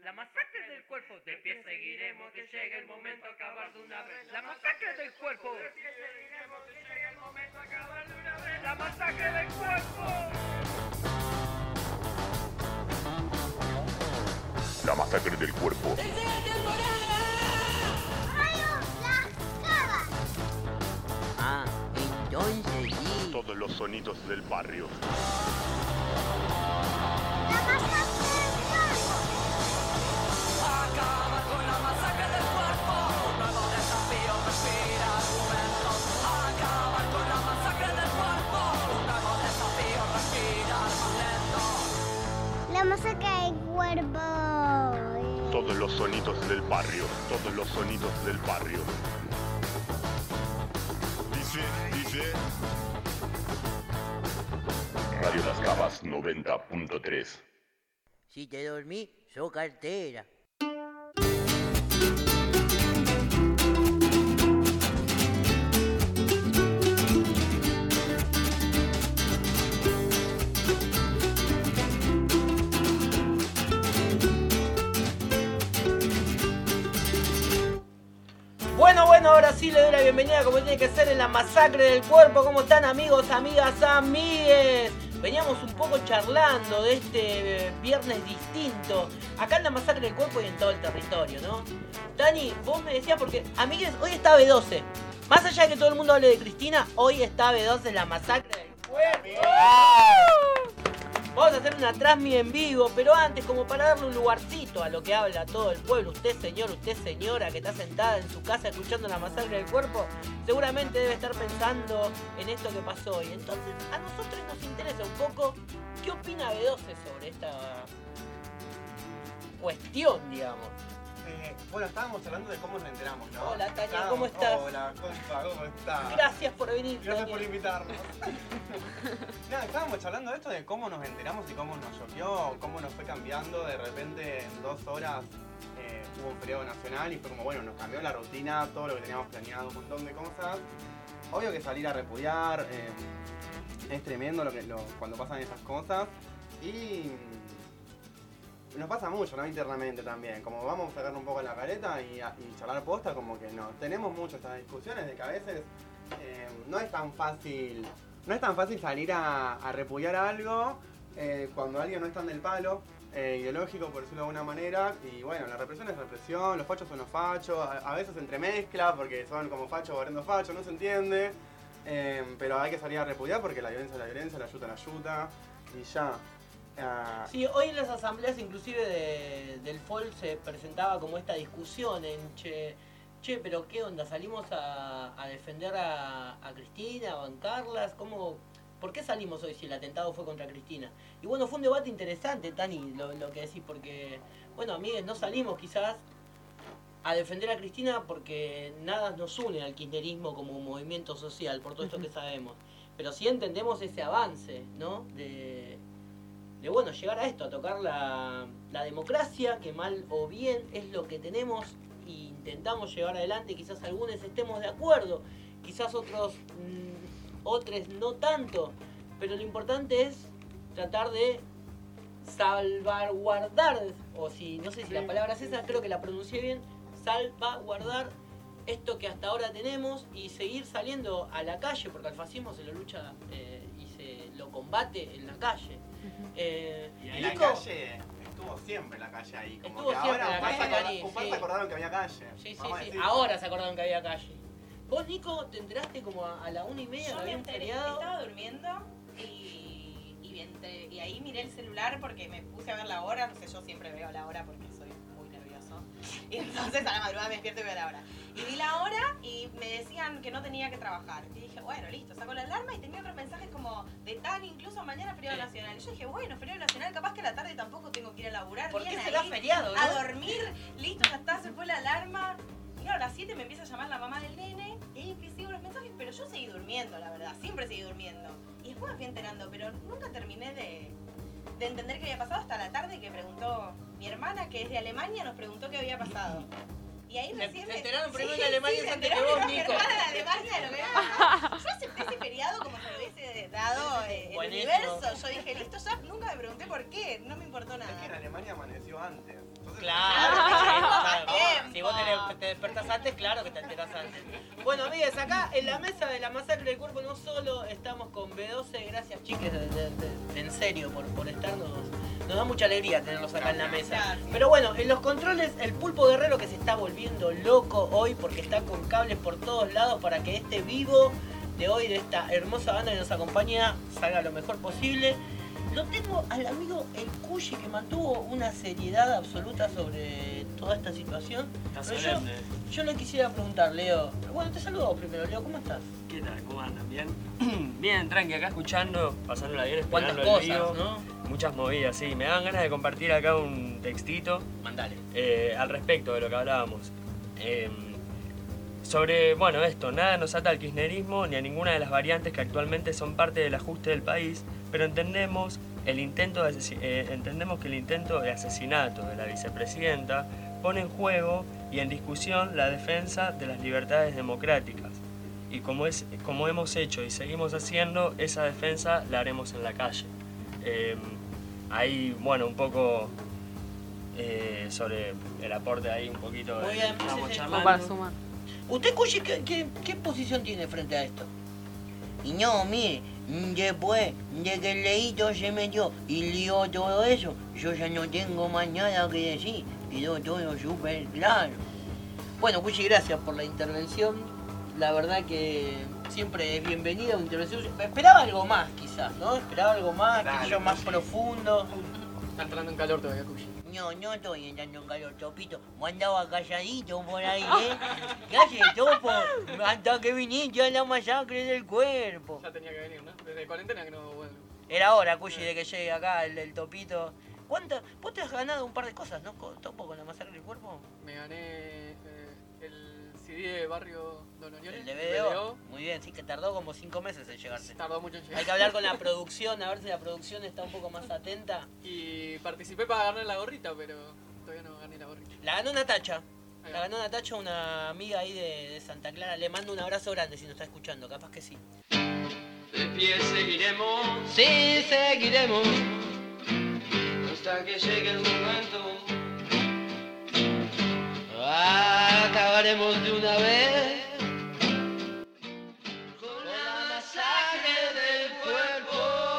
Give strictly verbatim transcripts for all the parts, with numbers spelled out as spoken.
La masacre del cuerpo, de pie seguiremos, que llegue el momento a acabar de una vez. La masacre del cuerpo, de pie seguiremos, que llegue el momento a acabar de una vez. La masacre del cuerpo. La masacre del cuerpo. ¡Tercera temporada! ¡Radio Las Cabas! Ah, entonces sí. Todos los sonidos del barrio. ¡La masacre del cuerpo! Acabar con la masacre del cuerpo. Un nuevo desafío respira argumentos. Acabar con la masacre del cuerpo. Un nuevo desafío respira más lento. La masacre del cuerpo. Todos los sonidos del barrio. Todos los sonidos del barrio. Dice, dice. Radio Las Cabas noventa punto tres. Si te dormí, sos cartera. Bueno, bueno, ahora sí le doy la bienvenida como tiene que ser en la masacre del cuerpo. ¿Cómo están, amigos, amigas, amigues? Veníamos un poco charlando de este eh, viernes distinto acá en la masacre del cuerpo y en todo el territorio, ¿no? Dani, vos me decías porque, amigues, hoy está B doce. Más allá de que todo el mundo hable de Cristina, hoy está B doce en la masacre del cuerpo. Vamos a hacer una transmi en vivo, pero antes, como para darle un lugarcito a lo que habla todo el pueblo, usted señor, usted señora que está sentada en su casa escuchando la masacre del cuerpo, seguramente debe estar pensando en esto que pasó hoy. Entonces, a nosotros nos interesa un poco qué opina B doce sobre esta cuestión, digamos. Eh, bueno, estábamos hablando de cómo nos enteramos, ¿no? Hola, Tania, Estábamos- ¿cómo estás? Hola, compa, ¿cómo estás? Gracias por venir, Gracias Daniel. por invitarnos. Nada, estábamos charlando de esto, de cómo nos enteramos y cómo nos choqueó, cómo nos fue cambiando. De repente, en dos horas eh, hubo un feriado nacional y fue como, bueno, nos cambió la rutina, todo lo que teníamos planeado, un montón de cosas. Obvio que salir a repudiar, eh, es tremendo lo que, lo, cuando pasan esas cosas. Y nos pasa mucho, ¿no? Internamente también. Como vamos a sacar un poco la careta y, a- y charlar posta, como que no. Tenemos mucho estas discusiones de que a veces eh, no es tan fácil. No es tan fácil salir a, a repudiar algo eh, cuando alguien no está en el palo eh, ideológico, por decirlo de alguna manera. Y bueno, la represión es represión, los fachos son los fachos, a, a veces se entremezcla porque son como fachos barriendo fachos, no se entiende. Eh, pero hay que salir a repudiar porque la violencia es la violencia, la ayuda es la ayuda y ya. Ah, Sí, hoy en las asambleas inclusive de- del F O L se presentaba como esta discusión en che, che, pero ¿qué onda? ¿Salimos a, a defender a, a Cristina, a bancarlas? ¿Cómo, ¿Por qué salimos hoy si el atentado fue contra Cristina? Y bueno, fue un debate interesante, Tani, lo, lo que decís, porque, bueno, amigues, no salimos quizás a defender a Cristina porque nada nos une al kirchnerismo como movimiento social, por todo esto que sabemos. Pero sí entendemos ese avance, ¿no? De... de bueno, llegar a esto, a tocar la, la democracia, que mal o bien es lo que tenemos e intentamos llevar adelante. Quizás algunos estemos de acuerdo, quizás otros, mmm, otros no tanto, pero lo importante es tratar de salvaguardar, o si, no sé si la palabra es esa, creo que la pronuncié bien, salvaguardar esto que hasta ahora tenemos y seguir saliendo a la calle, porque al fascismo se lo lucha eh, y se lo combate en la calle. Eh, Y en Nico, la calle estuvo siempre la calle ahí. Como Estuvo que siempre ahora la un par calle, se acorda- Cari, un par sí. se acordaron que había calle. Sí, sí, Vamos a sí. decir. Ahora se acordaron que había calle. ¿Vos, Nico, te enteraste como a, a la una y media Yo que me había un enteré, feriado? estaba durmiendo y, y, entre- y ahí miré el celular porque me puse a ver la hora, no sé, yo siempre veo la hora porque soy muy nervioso. Y entonces a la madrugada me despierto y veo la hora. Y vi la hora y me decían que no tenía que trabajar. Y dije, bueno, listo, saco la alarma y tenía otros mensajes como de tan incluso mañana feriado Sí. nacional. Y yo dije, bueno, feriado nacional, capaz que a la tarde tampoco tengo que ir a laburar. ¿Por qué bien será ahí, feriado, a no? dormir, listo, ya está, se fue la alarma. Y claro, a las siete me empieza a llamar la mamá del nene y ahí que sigo los mensajes, pero yo seguí durmiendo, la verdad, siempre seguí durmiendo. Y después me fui enterando, pero nunca terminé de, de entender qué había pasado hasta la tarde que preguntó mi hermana, que es de Alemania, nos preguntó qué había pasado. Y ahí Se- recién se me- enteraron primero Sí, en Alemania sí, se antes que enteraron vos, primero Nico. mi hermana de Alemania de lo que había pasado. Yo acepté ese feriado como si lo hubiese dado eh, el Buenísimo. universo. Yo dije, listo, ya nunca me pregunté por qué, no me importó Es que en nada. Alemania amaneció antes. Claro, Ah, claro, claro. tiempo. Si vos te, te despertás antes, claro que te enterás antes. Bueno, amigues, acá en la mesa de la masacre del cuerpo no solo estamos con B doce, gracias chiques, de, de, de, en serio, por, por estarnos. Nos da mucha alegría tenerlos acá en la mesa. Gracias. Pero bueno, en los controles, el Pulpo Guerrero que se está volviendo loco hoy porque está con cables por todos lados para que este vivo de hoy, de esta hermosa banda que nos acompaña, salga lo mejor posible. Lo tengo al amigo El Cuyi, que mantuvo una seriedad absoluta sobre toda esta situación. Pero yo, yo le quisiera preguntar, Leo. Bueno, te saludo primero, Leo, ¿cómo estás? ¿Qué tal? ¿Cómo andan? ¿Bien? Bien, tranqui, acá escuchando, pasándola bien, esperando ¿Cuántas el cosas, vivo. no? Muchas movidas, sí. Me dan ganas de compartir acá un textito. Mandale. Eh, al respecto de lo que hablábamos. Eh, sobre, bueno, esto, nada nos ata al kirchnerismo ni a ninguna de las variantes que actualmente son parte del ajuste del país, pero entendemos, el intento de asesi- eh, entendemos que el intento de asesinato de la vicepresidenta pone en juego y en discusión la defensa de las libertades democráticas. Y como, es, como hemos hecho y seguimos haciendo, esa defensa la haremos en la calle. Eh, ahí, bueno, un poco eh, sobre el aporte ahí, un poquito de Muy bien, estamos sí, sí. charlando. Para sumar. ¿Usted, Cuyi, qué, qué, qué posición tiene frente a esto? Y no, mire, después de que el leíto se metió y lió todo eso, yo ya no tengo más nada que decir. Quedó todo súper claro. Bueno, Cuyi, gracias por la intervención. La verdad que siempre es bienvenida una intervención. Esperaba algo más, quizás, ¿no? Esperaba algo más, Dale, qué sé yo, más Cuyi. profundo. Está entrando en calor todavía, Cuyi. No, no estoy entrando en calor, Topito. Me andaba calladito por ahí, ¿eh? ¿Qué haces, Topo? Hasta que viniste a la masacre del cuerpo. Ya tenía que venir, ¿no? Desde cuarentena que no vuelvo. Era hora, Cuyi, de que llegue acá el, el Topito. ¿Cuánto? Vos te has ganado un par de cosas, ¿no, Co- Topo, con la masacre del cuerpo? Me gané eh, el C D de Barrio Don Orione. El de B D O. Muy bien, sí, que tardó como cinco meses en llegarse. Tardó mucho en llegar. Hay que hablar con la producción, a ver si la producción está un poco más atenta. Y participé para ganar la gorrita, pero todavía no gané la gorrita. La ganó Natacha. Ahí La va. ganó Natacha, una amiga ahí de, de Santa Clara. Le mando un abrazo grande si nos está escuchando, capaz que sí. De pie seguiremos Sí, seguiremos. hasta que llegue el momento. Acabaremos de una vez con la masacre del cuerpo.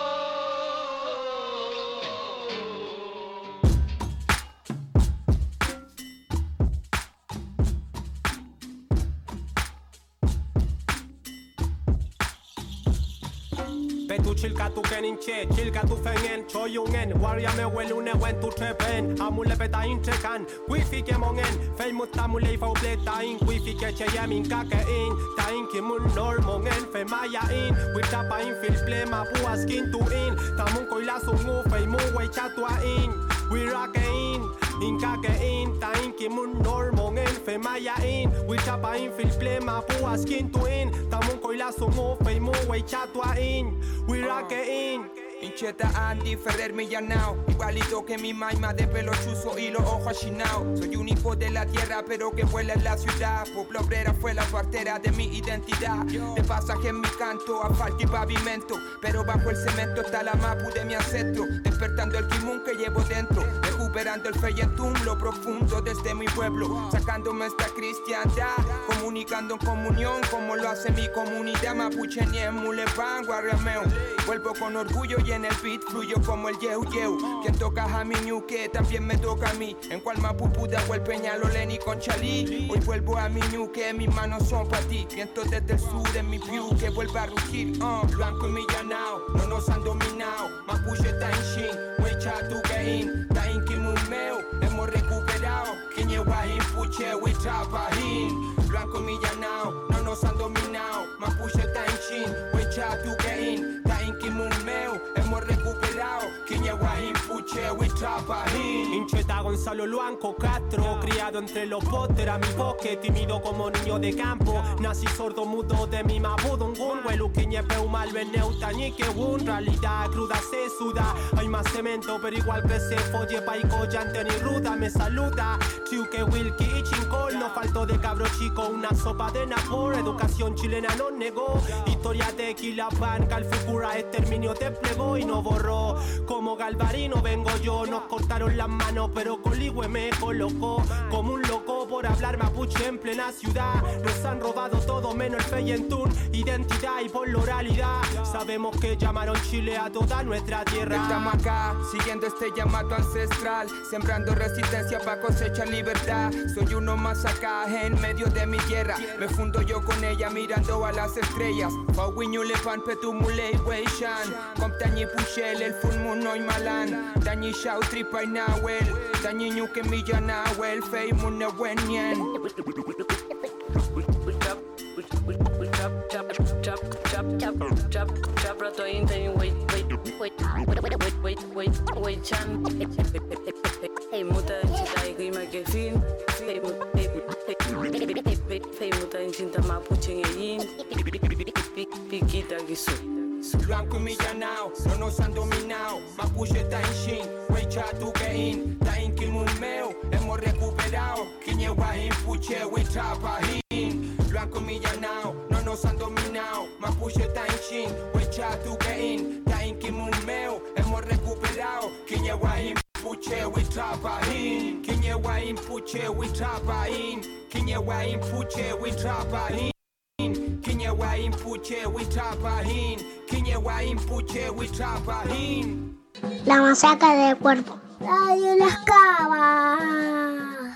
Betu chilka tu kenin che, chilka tu fengen, choyungen, warrior me welune wen tu trepen, amule beta intrekan, wifi ke mongen, fei mutamule fa upleta in, wifi ke che yamin kake in, ta in ki mun normongen, fe maya in, witapa in fil plema bua skin tu in, tamun koila sungu fei mu wei chatua in, we rock in, in kake in, ta in ki mun normongen, fe maya in, witapa in fil plema bua skin tu in, tamun koila sungu fei mu wei chatua in, we rock in. Incheta Andy Ferrer Millanao, igualito que mi maima de pelo chuzo y los ojos achinados. Soy un hijo de la tierra pero que vuela en la ciudad. Pueblo obrera fue la partera de mi identidad. De pasaje en mi canto, asfalto y pavimento, pero bajo el cemento está la mapu de mi ancestro. Despertando el kimun que llevo dentro, recuperando el feyentún, lo profundo desde mi pueblo. Sacándome esta cristiandad, comunicando en comunión como lo hace mi comunidad. Mapuche ni en Mulepan, Guarrameo. Vuelvo con orgullo y en el beat fluyo como el yeu yeu. Quien toca a mi ñuque también me toca a mí. En cual mapupuda o el Peñalolén y con Chalí. Hoy vuelvo a mi ñuque, mis manos son para ti. Viento desde el sur en mi view que vuelve a rugir. Uh, blanco y millanao, no nos han dominado. Mapuche está en shin, huecha tu gain. Ta in kimumeo, hemos recuperado. Quiñeguajín, puche, huecha pajín. Blanco y millanao, no nos han dominado. Mapuche está en shin, huecha tu gain. Ta in kimumeo, hemos recuperado. Quiñeguajín, puche, huecha pajín. Incheta Gonzalo Luanco Castro, criado entre los botes, a mi bosque, tímido como niño de campo. Nací sordo mudo de mi mabudungun, huelu quiñe peumal veneuta ni que un realidad cruda se suda. Hay más cemento, pero igual que se folle paico, llante ni ruda me saluda. Chiuque, Wilkie y Chincol, no faltó de cabro chico, una sopa de napor. Educación chilena no negó, historia de Quilapán, Calfucura exterminio desplegó y no borró. Como Galvarino, tengo yo. Nos cortaron las manos, pero Coligüe me colocó como un loco por hablar mapuche en plena ciudad. Nos han robado todo menos el Feyentún, identidad y por la oralidad. Sabemos que llamaron Chile a toda nuestra tierra. Estamos acá, siguiendo este llamado ancestral, sembrando resistencia para cosechar libertad. Soy uno más acá, en medio de mi tierra. Me fundo yo con ella mirando a las estrellas. Pauiñule pan petumule weishan. Comptañi pushel el full moon no malan. Dañi shau tripa y nahuel. Dañi ñuque milla nahuel. Fei mune wenyen. Chap rato inte wait wait wait wait wait wait wait chan hey muta chita y ma que fin hey hey muta chinta mapuche yin piquita guisu Blanco y millanao, no nos han dominado. Mapuche está en shin, wecha tu kein. Ta en kilmumeo, hemos recuperado. Quiñeguain, puche, wecha pahin. Blanco y millanao, no nos han dominado. Mapuche está en shin, wecha tu kein. Ta en kilmumeo, hemos recuperado. Quiñeguain, puche, wecha pahin. Quiñeguain, puche, wecha pahin. Quiñeguain, puche, wecha pahin. Kinyewa impuche witrapahin. Kinyewa impuche witrapahin. La masacre del cuerpo. Radio Las Cabas.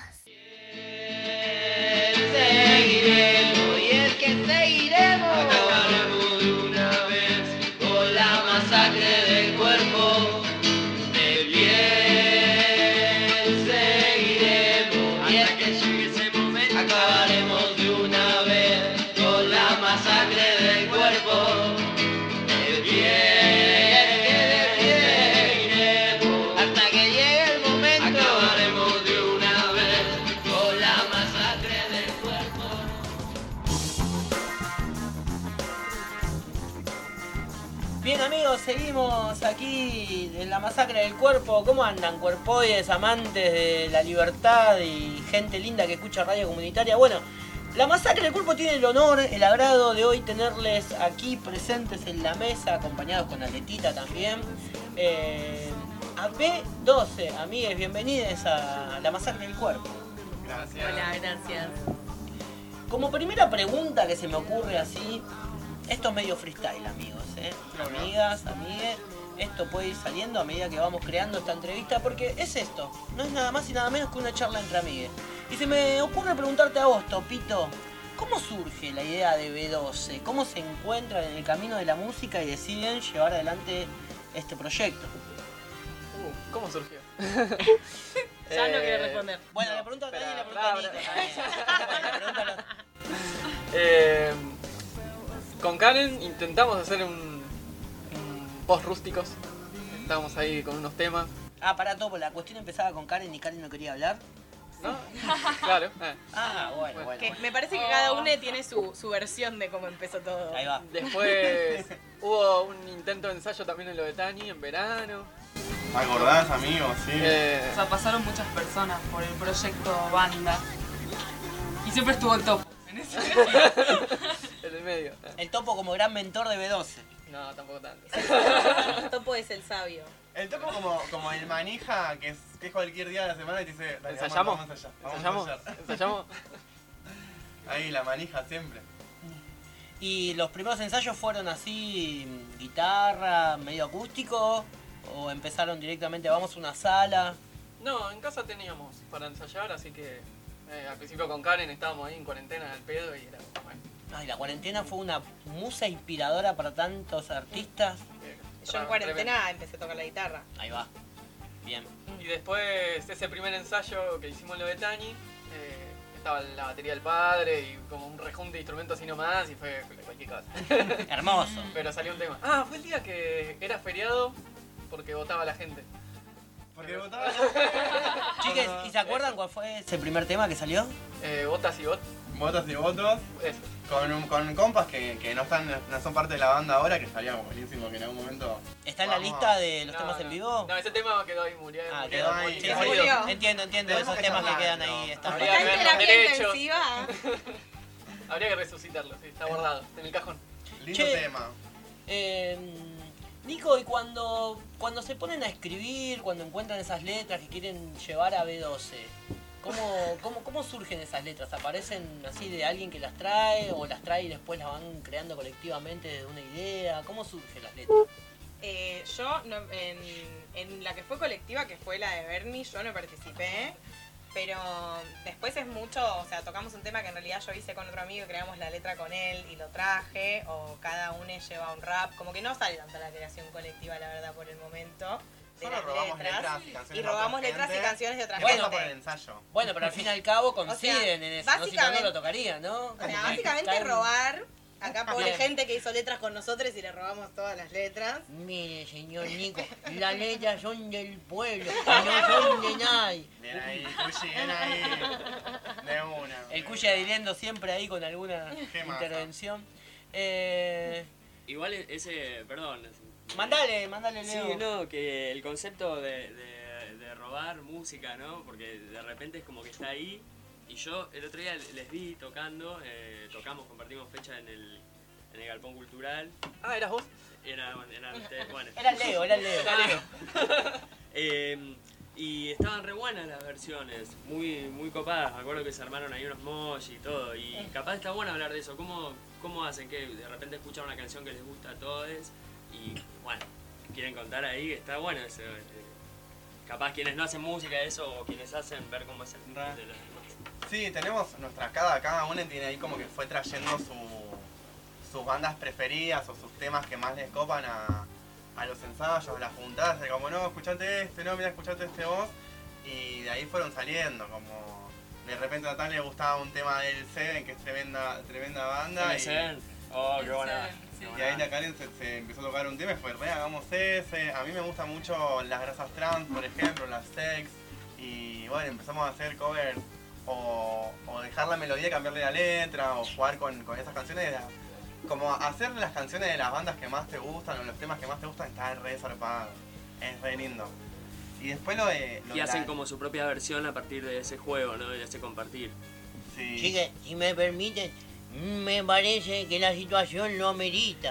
Seguiremos, y es que seguiremos. Acabaremos de una vez con la masacre del cuerpo. De bien seguiremos, y es que llegue ese momento. Acabaremos de una vez con la masacre del cuerpo. De bien, de bien seguiremos, hasta que llegue el momento. Acabaremos de una vez con la masacre del cuerpo. Bien amigos, seguimos aquí en la masacre del cuerpo. ¿Cómo andan, cuerpoides, amantes de la libertad y gente linda que escucha radio comunitaria? Bueno, la masacre del cuerpo tiene el honor, el agrado de hoy tenerles aquí presentes en la mesa, acompañados con Aletita también. Eh, a B doce, amigues, bienvenidos a la masacre del cuerpo. Gracias. Hola, gracias. Como primera pregunta que se me ocurre así, esto es medio freestyle, amigos, ¿eh? Amigas, amigues, esto puede ir saliendo a medida que vamos creando esta entrevista, porque es esto, no es nada más y nada menos que una charla entre amigues. Y se me ocurre preguntarte a vos, Topito, ¿cómo surge la idea de B doce? ¿Cómo se encuentran en el camino de la música y deciden llevar adelante este proyecto? Uh, ¿Cómo surgió? Ya no quiere responder. Bueno, le pregunto a Tani y le pregunto a Nico también. Bueno, pregúntalo. Eh, con Karen intentamos hacer un, un post rústicos. Estábamos ahí con unos temas. Ah, pará, Topo, la cuestión empezaba con Karen y Karen no quería hablar. ¿No? Claro. Eh. Ah, bueno, bueno. Que me parece que cada uno tiene su, su versión de cómo empezó todo. Ahí va. Después hubo un intento de ensayo también en lo de Tani, en verano. ¿Me acordás, amigos? Sí. Eh, O sea, pasaron muchas personas por el proyecto banda. Y siempre estuvo el Topo en ese. en el medio. El Topo como gran mentor de B doce. No, tampoco tanto. El Topo es el sabio. El topo como, como el manija, que es, que es cualquier día de la semana y te dice, dale, ¿Ensayamos? Vamos, vamos allá, vamos ¿Ensayamos? a ensayar. ¿Ensayamos? Ahí la manija siempre. ¿Y los primeros ensayos fueron así, guitarra, medio acústico? ¿O empezaron directamente, vamos a una sala? No, en casa teníamos para ensayar, así que eh, al principio con Karen estábamos ahí en cuarentena al pedo y era bueno. Ay, la cuarentena fue una musa inspiradora para tantos artistas. Yo en cuarentena empecé a tocar la guitarra. Ahí va. Bien. Y después ese primer ensayo que hicimos lo de Tani, eh, estaba la batería del padre y como un rejunte de instrumentos así nomás y fue cualquier cosa. Hermoso. Pero salió un tema. Ah, fue el día que era feriado porque votaba la gente. Porque votaba. Chiques, ¿y se acuerdan cuál fue ese primer tema que salió? Eh, botas y bot. Votos y votos. Eso. Con, un- con compas que, que no están no son parte de la banda ahora, que estaría buenísimo que en algún momento. ¿Está en la Vamos. lista de los No, temas no. en vivo? No, ese tema quedó ahí, murió. Ah, murió, quedó ahí, sí, quedó sí, ahí. Entiendo, entiendo, Tenemos esos que temas que llamarlo. quedan ahí. Están Habría Está que en ver los terapia derechos. intensiva. Habría que resucitarlo, sí, está guardado, en el cajón. Lindo Che. tema. Eh, Nico, y cuando, cuando se ponen a escribir, cuando encuentran esas letras que quieren llevar a B doce, ¿cómo, cómo, cómo surgen esas letras? ¿Aparecen así de alguien que las trae o las trae y después las van creando colectivamente desde una idea? ¿Cómo surgen las letras? Eh, yo no- en, en la que fue colectiva, que fue la de Bernie, yo no participé. Pero después es mucho, o sea, tocamos un tema que en realidad yo hice con otro amigo y creamos la letra con él y lo traje, o cada uno lleva un rap, como que no sale tanta la creación colectiva, la verdad, por el momento. De Solo las robamos letras y canciones y de robamos otra letras y gente. canciones de otra Después gente. por el ensayo. Bueno, pero al fin y al cabo O sea, coinciden en eso, ¿no? Si no, no básicamente- lo tocarían, ¿no? O sea, Como que básicamente caen- robar. Acá pobre Bien. gente que hizo letras con nosotros y le robamos todas las letras. Mire, señor Nico, las letras son del pueblo, no son de nadie. Bien ahí, Cushi, bien ahí. De una. El Cushi adhiriendo siempre ahí con alguna Qué masa. intervención. Eh, Igual e- ese, perdón. Mandale, mandale, Sí, Leo. no, que el concepto de, de, de robar música, ¿no? Porque de repente es como que está ahí. Y yo el otro día les vi tocando, eh, tocamos, compartimos fecha en el, en el Galpón Cultural. Ah, ¿eras vos? Era, era ustedes, bueno. Era Leo, era Leo. Era Leo. Eh, y estaban re buenas las versiones, muy, muy copadas. Me acuerdo que se armaron ahí unos mosh y todo. Y capaz está bueno hablar de eso. ¿Cómo, cómo hacen que de repente escuchan una canción que les gusta a todos? Y bueno, quieren contar ahí que está bueno eso. eh, capaz quienes no hacen música, eso, o quienes hacen, ver cómo es el de los demás. Sí, tenemos nuestra, cada, cada uno tiene ahí como que fue trayendo su, sus bandas preferidas o sus temas que más les copan a, a los ensayos, a las juntadas, de como no, escuchate este, no, mira, escuchate este vos, y de ahí fueron saliendo, como de repente a tal le gustaba un tema del Seven, que es tremenda, tremenda banda, El y, Seven. Oh, qué buena. y ahí la Karen se, se empezó a tocar un tema y fue, re, hagamos ese, a mí me gustan mucho las grasas trans, por ejemplo, las sex, y bueno, empezamos a hacer covers. O, o dejar la melodía y cambiarle la letra, o jugar con, con esas canciones. De la- como hacer las canciones de las bandas que más te gustan o los temas que más te gustan está re zarpado. Es re lindo. Y después lo de. Lo Y de hacen la- como su propia versión a partir de ese juego, ¿no? De ese compartir. Sí. Chique, si me permiten, me parece que la situación lo amerita.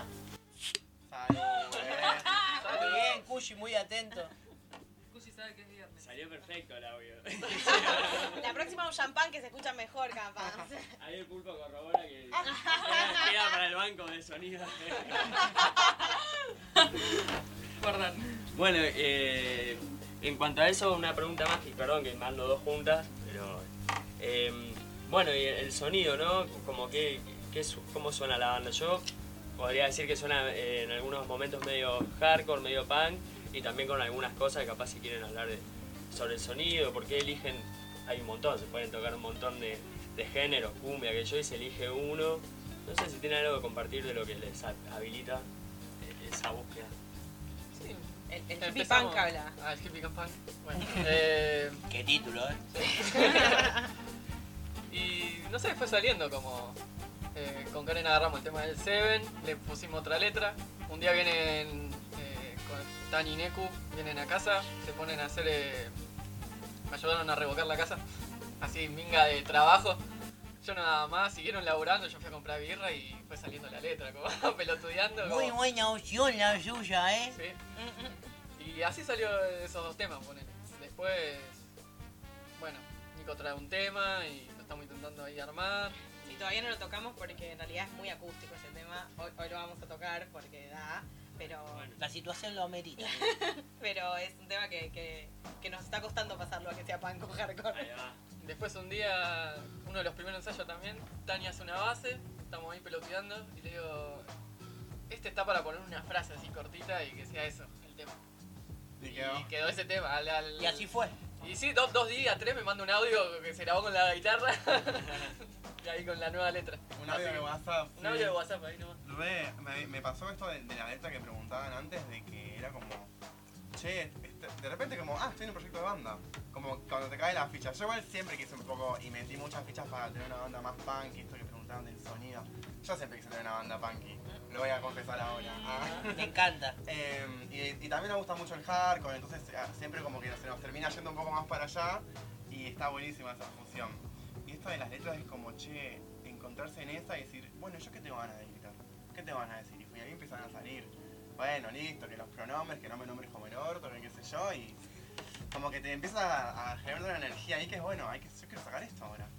Muy bien, Cushi, muy atento. Cushi sabe que es viernes. Salió perfecto el audio. La próxima un champán que se escucha mejor, capaz. Ahí el pulpo corrobora que queda, queda para el banco de sonido. Guardan. Bueno, eh, en cuanto a eso, una pregunta más, y perdón que mando dos juntas, pero... eh, bueno, y el sonido, ¿no? Como que, que su- ¿cómo suena la banda? Yo podría decir que suena eh, en algunos momentos medio hardcore, medio punk, y también con algunas cosas que capaz si quieren hablar de, sobre el sonido, por qué eligen, hay un montón, se pueden tocar un montón de, de géneros, cumbia, que yo y se elige uno. No sé si tienen algo que compartir de lo que les ha- habilita eh, esa búsqueda. Sí. El, el hippie Empezamos- punk habla. Ah, el hippie punk. Bueno, eh, Qué título, ¿eh? y no sé, fue saliendo como... eh, con Karen agarramos el tema del Seven, le pusimos otra letra. Un día vienen eh, con Tani y Neku, vienen a casa, se ponen a hacer... eh, me ayudaron a revocar la casa, así minga de trabajo. Yo nada más, siguieron laburando, yo fui a comprar birra y fue saliendo la letra, como pelotudeando. Muy como- buena opción la suya, ¿eh? Sí. Y así salió esos dos temas, ponele. Después, bueno, Nico trae un tema y lo estamos intentando ahí armar. Y todavía no lo tocamos porque en realidad es muy acústico ese tema. Hoy, hoy lo vamos a tocar porque da, pero... La situación lo amerita. Pero es un tema que, que, que nos está costando pasarlo a que sea punk o hardcore. Después un día, uno de los primeros ensayos también, Tania hace una base, estamos ahí peloteando y le digo, este está para poner una frase así cortita y que sea eso, el tema. Y quedó. Y quedó ese tema. al- al- Y así fue. Y sí, dos, dos días, tres me manda un audio que se grabó con la guitarra y ahí con la nueva letra. Un audio Así de que- WhatsApp. Un sí. audio de WhatsApp ahí nomás. Re, me, me pasó esto de, de la letra que preguntaban antes, de que era como, che, este, de repente como, ah, estoy en un proyecto de banda. Como cuando te cae la ficha. Yo igual siempre quise un poco, y metí muchas fichas para tener una banda más punky, esto que preguntaban del sonido. Yo siempre quise tener una banda punky, lo voy a confesar ahora. Ah. Me encanta. Eh, y, y también me gusta mucho el hardcore, entonces ah, siempre como que se nos termina yendo un poco más para allá, y está buenísima esa fusión. Y esto de las letras es como, che, encontrarse en esa y decir, bueno, ¿yo qué tengo ganas de gritar? ¿Qué te van a decir? Y ahí empiezan a salir. bueno, listo, que los pronombres, que no me nombres como el orto, que qué sé yo, y como que te empieza a, a generar una energía ahí que es bueno, hay que, yo quiero sacar esto ahora.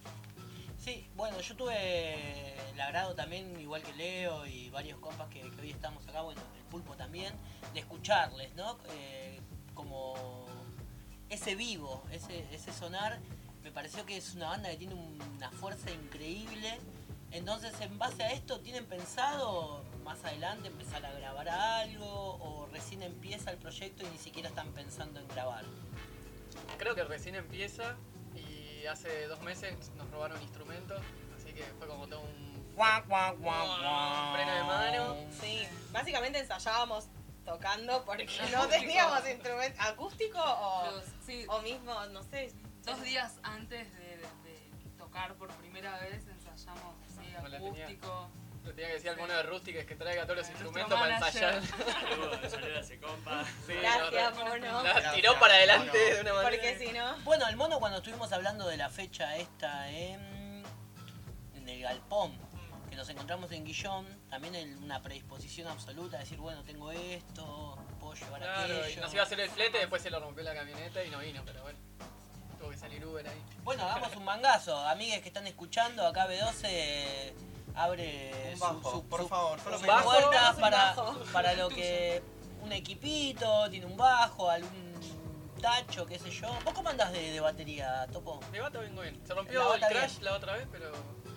Sí, bueno, yo tuve el agrado también, igual que Leo y varios compas que, que hoy estamos acá, bueno, el Pulpo también, de escucharles, ¿no? Eh, como ese vivo, ese, ese sonar, me pareció que es una banda que tiene una fuerza increíble. Entonces, en base a esto, ¿tienen pensado más adelante empezar a grabar algo o recién empieza el proyecto y ni siquiera están pensando en grabar? Creo que recién empieza y hace dos meses nos robaron instrumentos, así que fue como todo un Guau, guau, guau, guau. freno de mano. Sí, básicamente ensayábamos tocando porque no teníamos instrumento acústico o, Los- sí. o mismo, no sé. Dos días antes de, de tocar por primera vez ensayamos así, Como la tenía- acústico. Le tenía que decir al mono de Rusty que es que traiga todos los Nuestro instrumentos para manager. ensayar. Saludos, saludos a ese compa. Sí, Gracias, no, mono. La tiró para adelante de una manera. Porque si no. Bueno, el mono cuando estuvimos hablando de la fecha esta en, en el Galpón, que nos encontramos en Guillón, también en una predisposición absoluta a decir, bueno, tengo esto, puedo llevar Claro, y aquello. nos iba a hacer el flete, después se lo rompió la camioneta y no vino, pero bueno. Tuvo que salir Uber ahí. Bueno, hagamos un mangazo. Amigues que están escuchando, acá B doce abre Un bajo, su, por su- favor, sus solo sus pedimos- puertas un para, bajo. para lo que... Un equipito, tiene un bajo, algún tacho, qué sé yo. ¿Vos cómo andás de, de batería, Topo? Mi bata vengo bien. Se La rompió el bata crash bien. la otra vez, pero...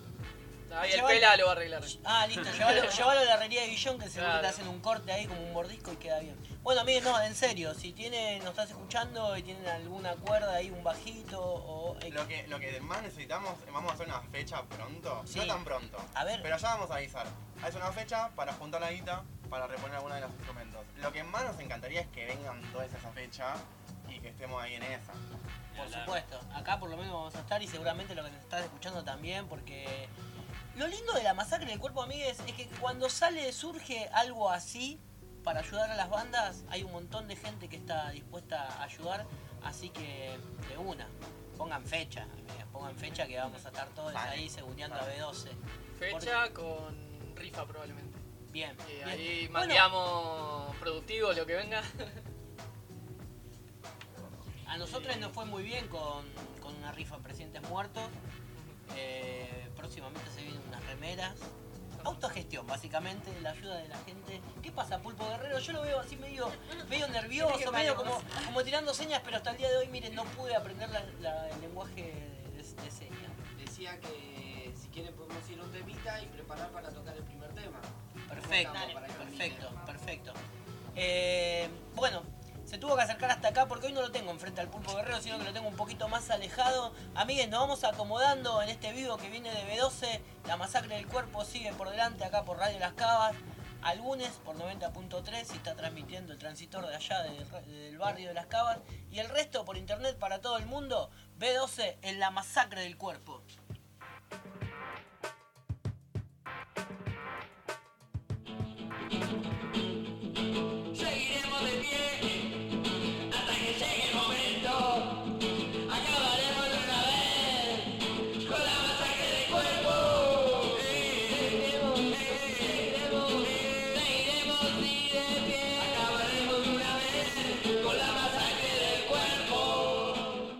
Ahí el Llevalo- pela lo va a arreglar. Ah, listo, llevalo, llevalo a la herrería de Guillón que seguro Claro. te hacen un corte ahí como un mordisco y queda bien. Bueno, amigos, no, en serio, si tienen, nos estás escuchando y tienen alguna cuerda ahí, un bajito o... Lo que, lo que más necesitamos, vamos a hacer una fecha pronto, Sí. no tan pronto, A ver. pero ya vamos a avisar. Es una fecha para juntar la guita, para reponer alguno de los instrumentos. Lo que más nos encantaría es que vengan todos a esa fecha y que estemos ahí en esa. Por supuesto, acá por lo menos vamos a estar y seguramente lo que nos estás escuchando también, porque lo lindo de la masacre del cuerpo, amigues, es que cuando sale, surge algo así para ayudar a las bandas, hay un montón de gente que está dispuesta a ayudar, así que de una, pongan fecha, amigues, pongan fecha que vamos a estar todos Vale. ahí seguneando a B doce. Fecha con rifa probablemente. Bien, Y bien. ahí Bueno, mangueamos productivo lo que venga. a nosotros nos fue muy bien con, con una rifa en Presidentes Muertos. Eh, próximamente se vienen unas remeras. Autogestión, básicamente, la ayuda de la gente. ¿Qué pasa, Pulpo Guerrero? Yo lo veo así medio, medio nervioso, ¿Qué medio paremos? como, como tirando señas, pero hasta el día de hoy, miren, no pude aprender la- la- el lenguaje de, de señas. Decía que si quieren podemos ir a un temita y preparar para tocar el primer tema. Perfecto, Dale, para que perfecto, termine. perfecto. Eh, bueno, se tuvo que acercar hasta acá porque hoy no lo tengo enfrente al Pulpo Guerrero, sino que lo tengo un poquito más alejado. Amigues, nos vamos acomodando en este vivo que viene de B doce. La masacre del cuerpo sigue por delante acá por Radio Las Cavas. Algunes por noventa punto tres y está transmitiendo el transitor de allá del, del barrio de Las Cavas. Y el resto por internet para todo el mundo. B doce en la masacre del cuerpo. Seguiremos de pie hasta que llegue el momento. Acabaremos de una vez con la masacre del cuerpo. Seguiremos, seguiremos, seguiremos y de pie. Acabaremos de una vez con la masacre del cuerpo.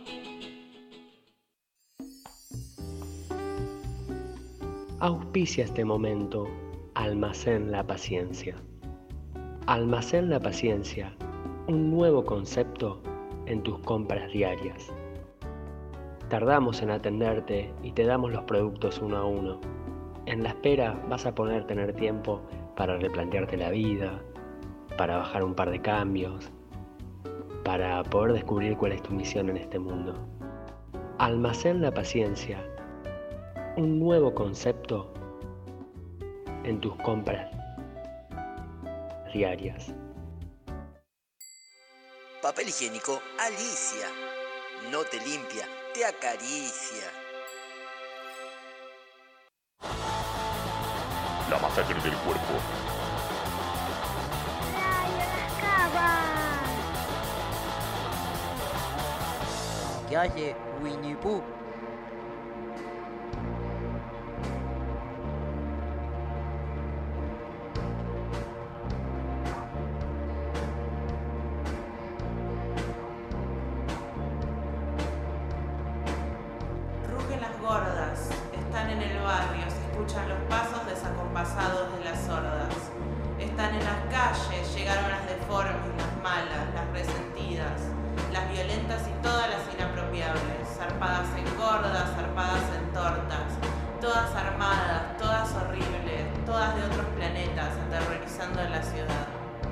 Auspicia este momento Almacén La Paciencia. Almacén La Paciencia, un nuevo concepto en tus compras diarias. Tardamos en atenderte y te damos los productos uno a uno. En la espera vas a poder tener tiempo para replantearte la vida, para bajar un par de cambios, para poder descubrir cuál es tu misión en este mundo. Almacén La Paciencia, un nuevo concepto en tus compras diarias. Papel higiénico Alicia. No te limpia, te acaricia. La masacre del cuerpo. ¿Qué hace Winnie Pooh? en el barrio, se escuchan los pasos desacompasados de las sordas. Están en las calles, llegaron las deformes, las malas, las resentidas, las violentas y todas las inapropiables, zarpadas en gordas, zarpadas en tortas, todas armadas, todas horribles, todas de otros planetas, aterrorizando a la ciudad.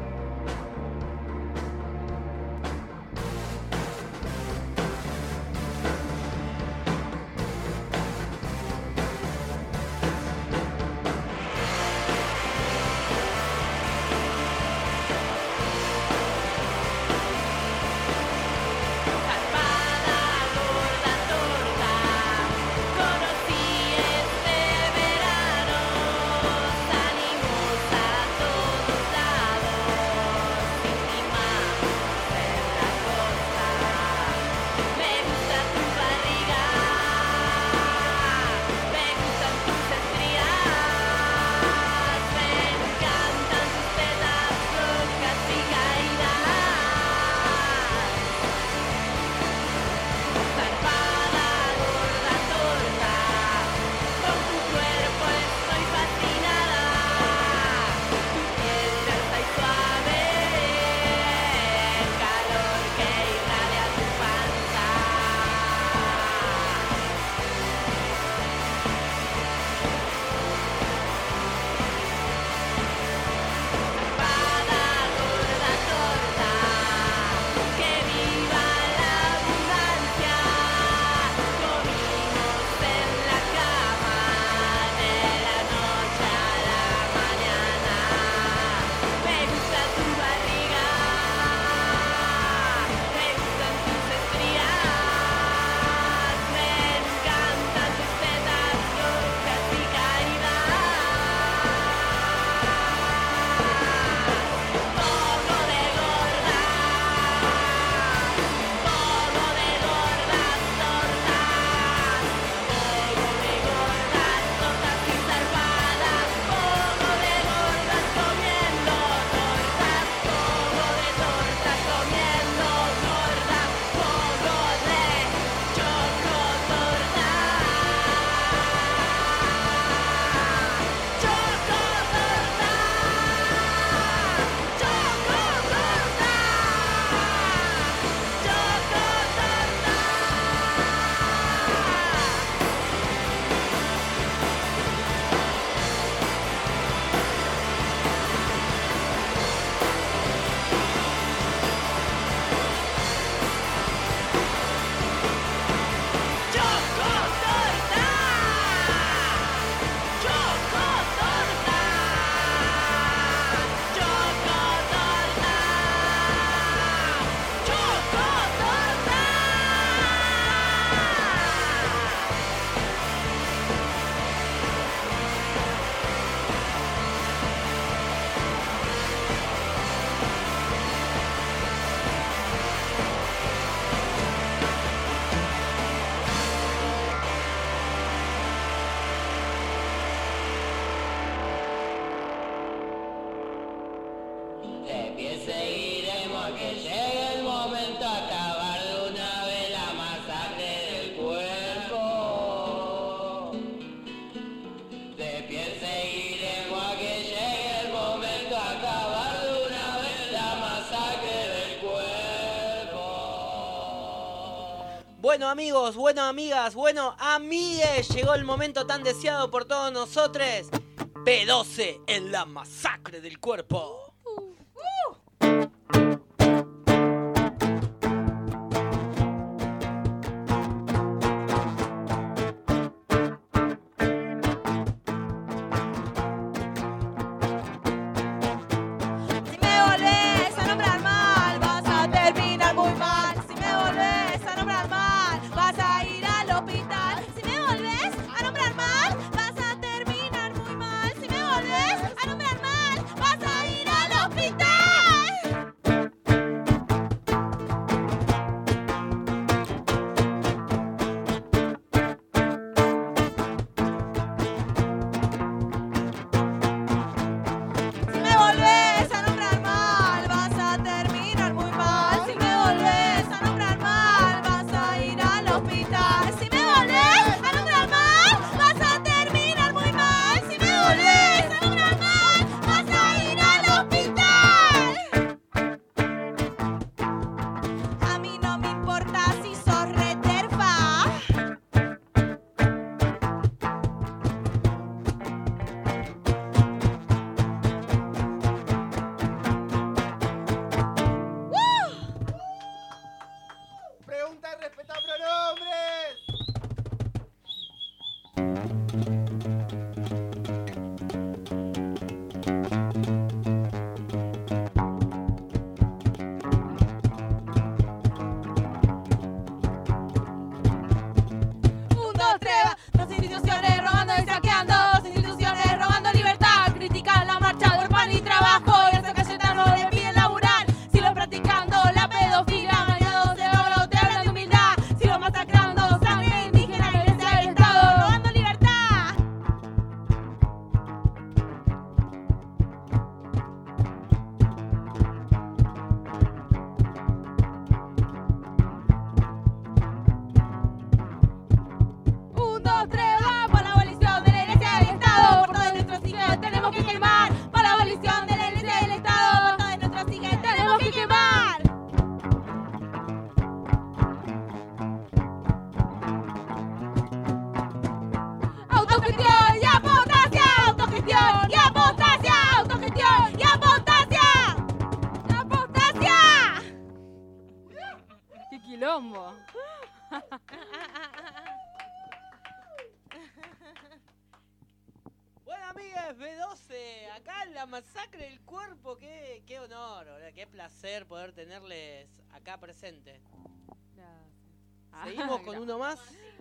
Bueno amigos, bueno amigas, bueno amigues, llegó el momento tan deseado por todos nosotros. P doce en la masacre del cuerpo. A nombrar mal, vas a ir al autogestión y apostasia, autogestión y apostasia, autogestión y apostasia, apostasia. ¡Qué quilombo! Bueno, amigas B doce, acá en la masacre del cuerpo, qué, qué honor, ¿verdad? Qué placer poder tenerles acá presentes. Seguimos con uno más.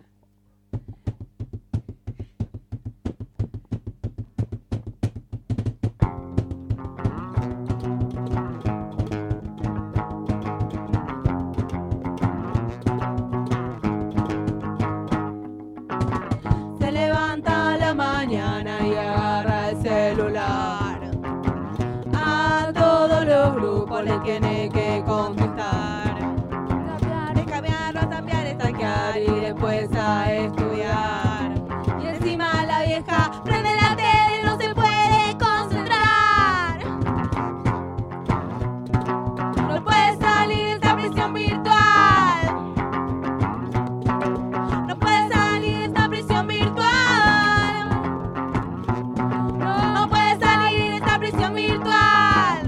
Se levanta a la mañana y agarra el celular. A todos los grupos le tiene que contestar. Cambiar, cambiar, cambiar, estanquear y después a estudiar. Y encima la vieja prende la tele y no se puede concentrar. No puede salir de esta prisión virtual. No puede salir de esta prisión virtual. No puede salir de esta prisión virtual.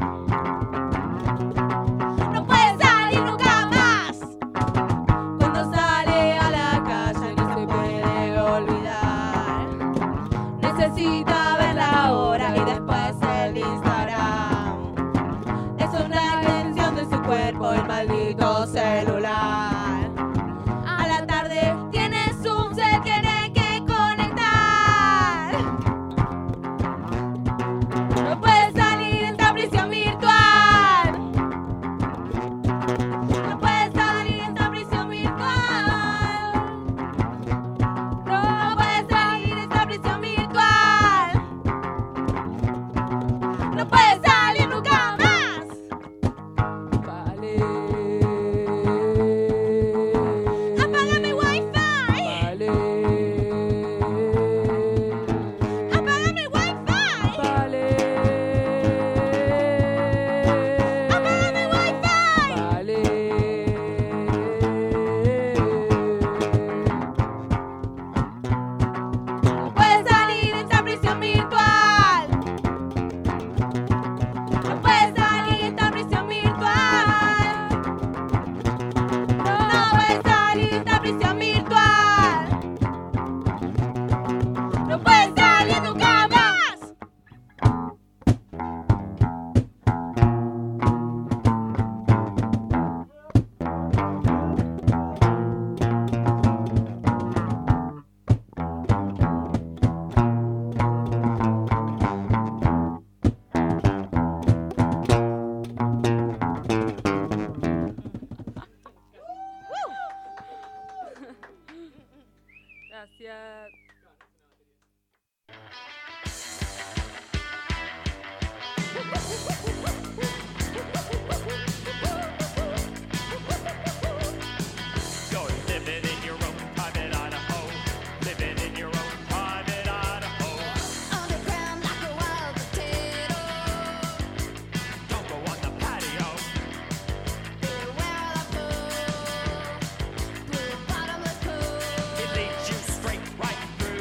No puede salir nunca más. Cuando sale a la calle no se puede olvidar. Necesita ver la hora y después el Instagram. Es una extensión de su cuerpo el maldito celular. A la tarde tiene Zoom, se tiene que conectar. No puede salir de esta prisión virtual. No puede salir de esta prisión virtual. No puede salir de esta prisión virtual. No puede salir nunca más. Vale. Apaga mi wifi. Vale. Apaga mi wifi. Vale. Apaga mi wifi. Vale. No puede salir de esta prisión virtual. No puede salir de esta prisión virtual. No puede salir de esta prisión virtual. No puede salir nunca más. Gracias. You're living in your own private Idaho. Living in your own private Idaho. Underground like a wild potato. Don't go on the patio. Beware the pool. Blue bottomless pool. It leads you straight right through.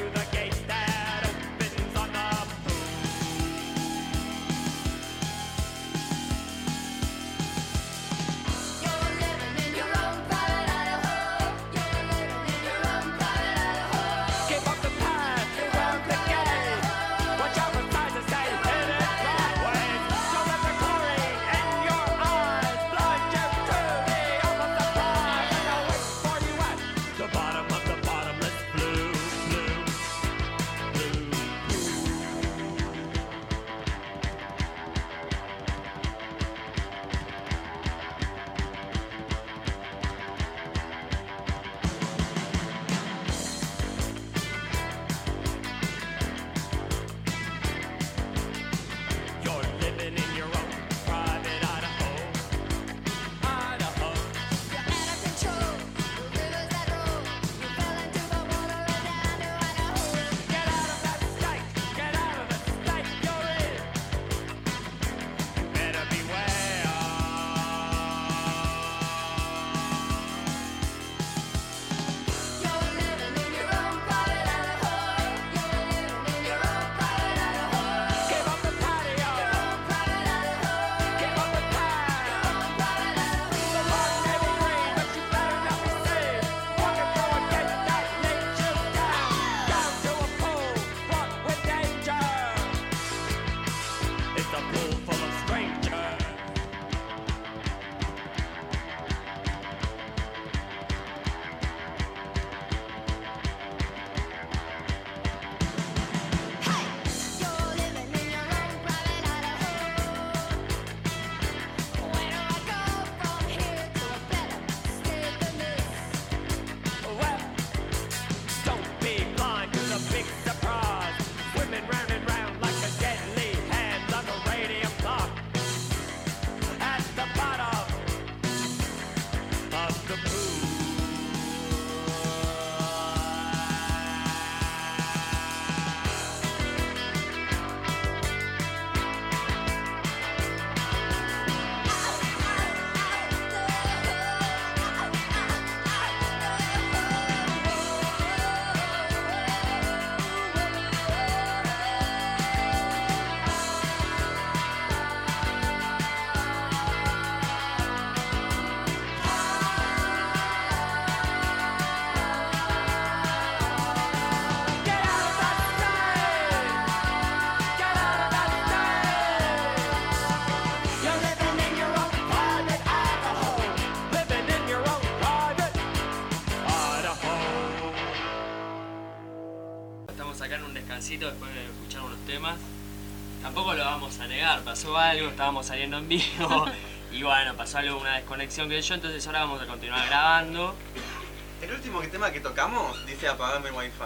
estamos acá en un descansito después de escuchar unos temas. Tampoco lo vamos a negar, pasó algo, estábamos saliendo en vivo y bueno, pasó algo, una desconexión que yo, entonces ahora vamos a continuar grabando. El último tema que tocamos dice apagarme el wifi.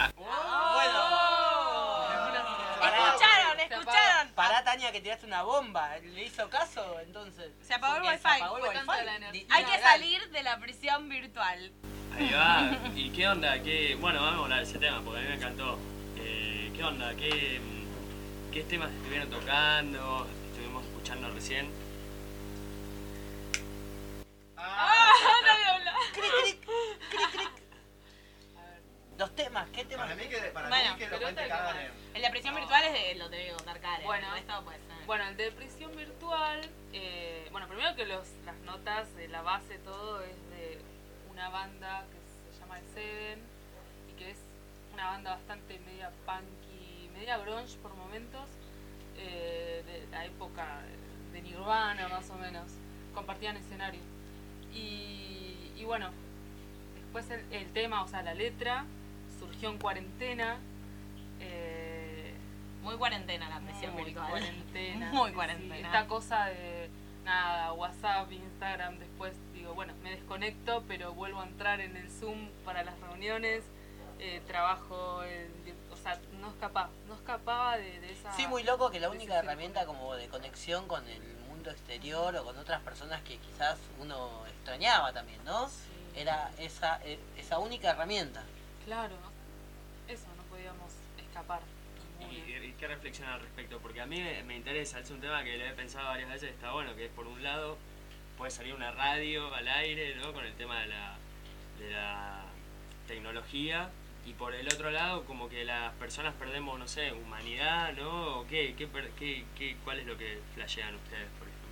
Escucharon, escucharon. Pará, Tania, que tiraste una bomba. ¿Le hizo caso entonces? Se apagó el Porque wifi. se apagó el Fue wifi. tanta la energía. Di- Hay que ilegal. salir de la prisión virtual. Ahí va. ¿Y qué onda? ¿Qué... Bueno, vamos a hablar de ese tema porque a mí me encantó. Eh, ¿Qué onda? ¿Qué, ¿Qué temas estuvieron tocando? Estuvimos escuchando recién. ¡Ah! No voy a hablar. Cric, cric, cric, cric. Los temas, ¿qué temas? Para mí que, para Bueno, mí que lo pero cuente este cada que uno. El de prisión virtual es de, lo tengo que contar Karen. Bueno. El resto puede ser. Bueno, el de prisión virtual, eh, bueno, primero que los, las notas, de la base, todo es de una banda que se llama el Seven y que es una banda bastante media punky, media grunge por momentos, eh, de la época de Nirvana más o menos, compartían escenario. Y, y bueno, después el, el tema, o sea, la letra, surgió en cuarentena. Eh, Muy cuarentena la prisión muy virtual. cuarentena. Muy sí, cuarentena. sí. Esta cosa de nada, WhatsApp, Instagram, después digo, bueno, me desconecto, pero vuelvo a entrar en el Zoom para las reuniones, eh, trabajo, en- o sea, no escapaba, no escapaba de, de esa... Sí, muy loco que la de única ese herramienta como de conexión con el mundo exterior o con otras personas que quizás uno extrañaba también, ¿no? Era esa, eh, esa única herramienta. Claro, eso, no podíamos escapar. ¿Y, y qué reflexión al respecto? Porque a mí me, me interesa, es un tema que lo he pensado varias veces, está bueno, que es por un lado, puede salir una radio al aire, ¿no? Con el tema de la, de la tecnología, y por el otro lado, como que las personas perdemos, no sé, humanidad, ¿no? ¿O qué, qué, per- qué, qué, ¿Cuál es lo que flashean ustedes, por ejemplo?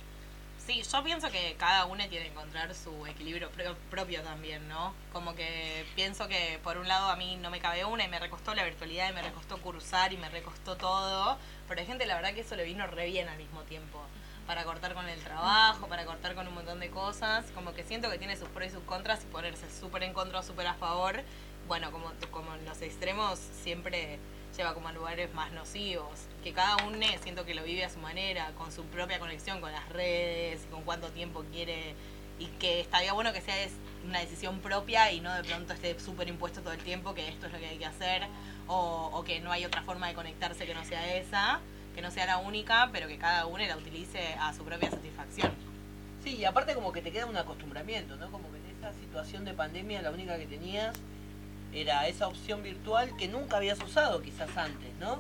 Sí, yo pienso que cada uno tiene que encontrar su equilibrio pro- propio también, ¿no? Como que pienso que por un lado a mí no me cabe una y me recostó la virtualidad y me recostó cursar y me recostó todo, pero hay gente la verdad que eso le vino re bien al mismo tiempo. Para cortar con el trabajo, para cortar con un montón de cosas, como que siento que tiene sus pros y sus contras y ponerse súper en contra o súper a favor, bueno, como, como en los extremos siempre lleva como a lugares más nocivos, que cada uno siento que lo vive a su manera, con su propia conexión con las redes y con cuánto tiempo quiere, y que estaría bueno que sea es una decisión propia y no de pronto esté súper impuesto todo el tiempo que esto es lo que hay que hacer, o, o que no hay otra forma de conectarse que no sea esa, que no sea la única, pero que cada uno la utilice a su propia satisfacción. Sí, y aparte como que te queda un acostumbramiento, ¿no? Como que en esa situación de pandemia la única que tenías era esa opción virtual que nunca habías usado quizás antes, ¿no?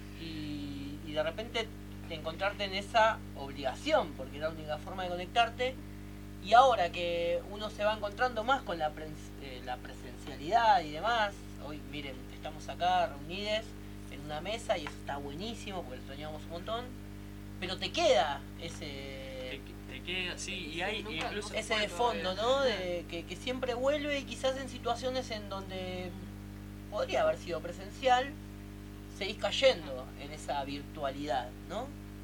Y, y de repente te encontrarte en esa obligación, porque era la única forma de conectarte, y ahora que uno se va encontrando más con la, pres- eh, la presencialidad y demás, hoy miren, estamos acá reunidos en una mesa y eso está buenísimo porque lo extrañamos un montón, pero te queda ese... Te queda, sí, y hay incluso... ese de fondo, ¿no? De, que, que siempre vuelve y quizás en situaciones en donde podría haber sido presencial, seguís cayendo en esa virtualidad, ¿no?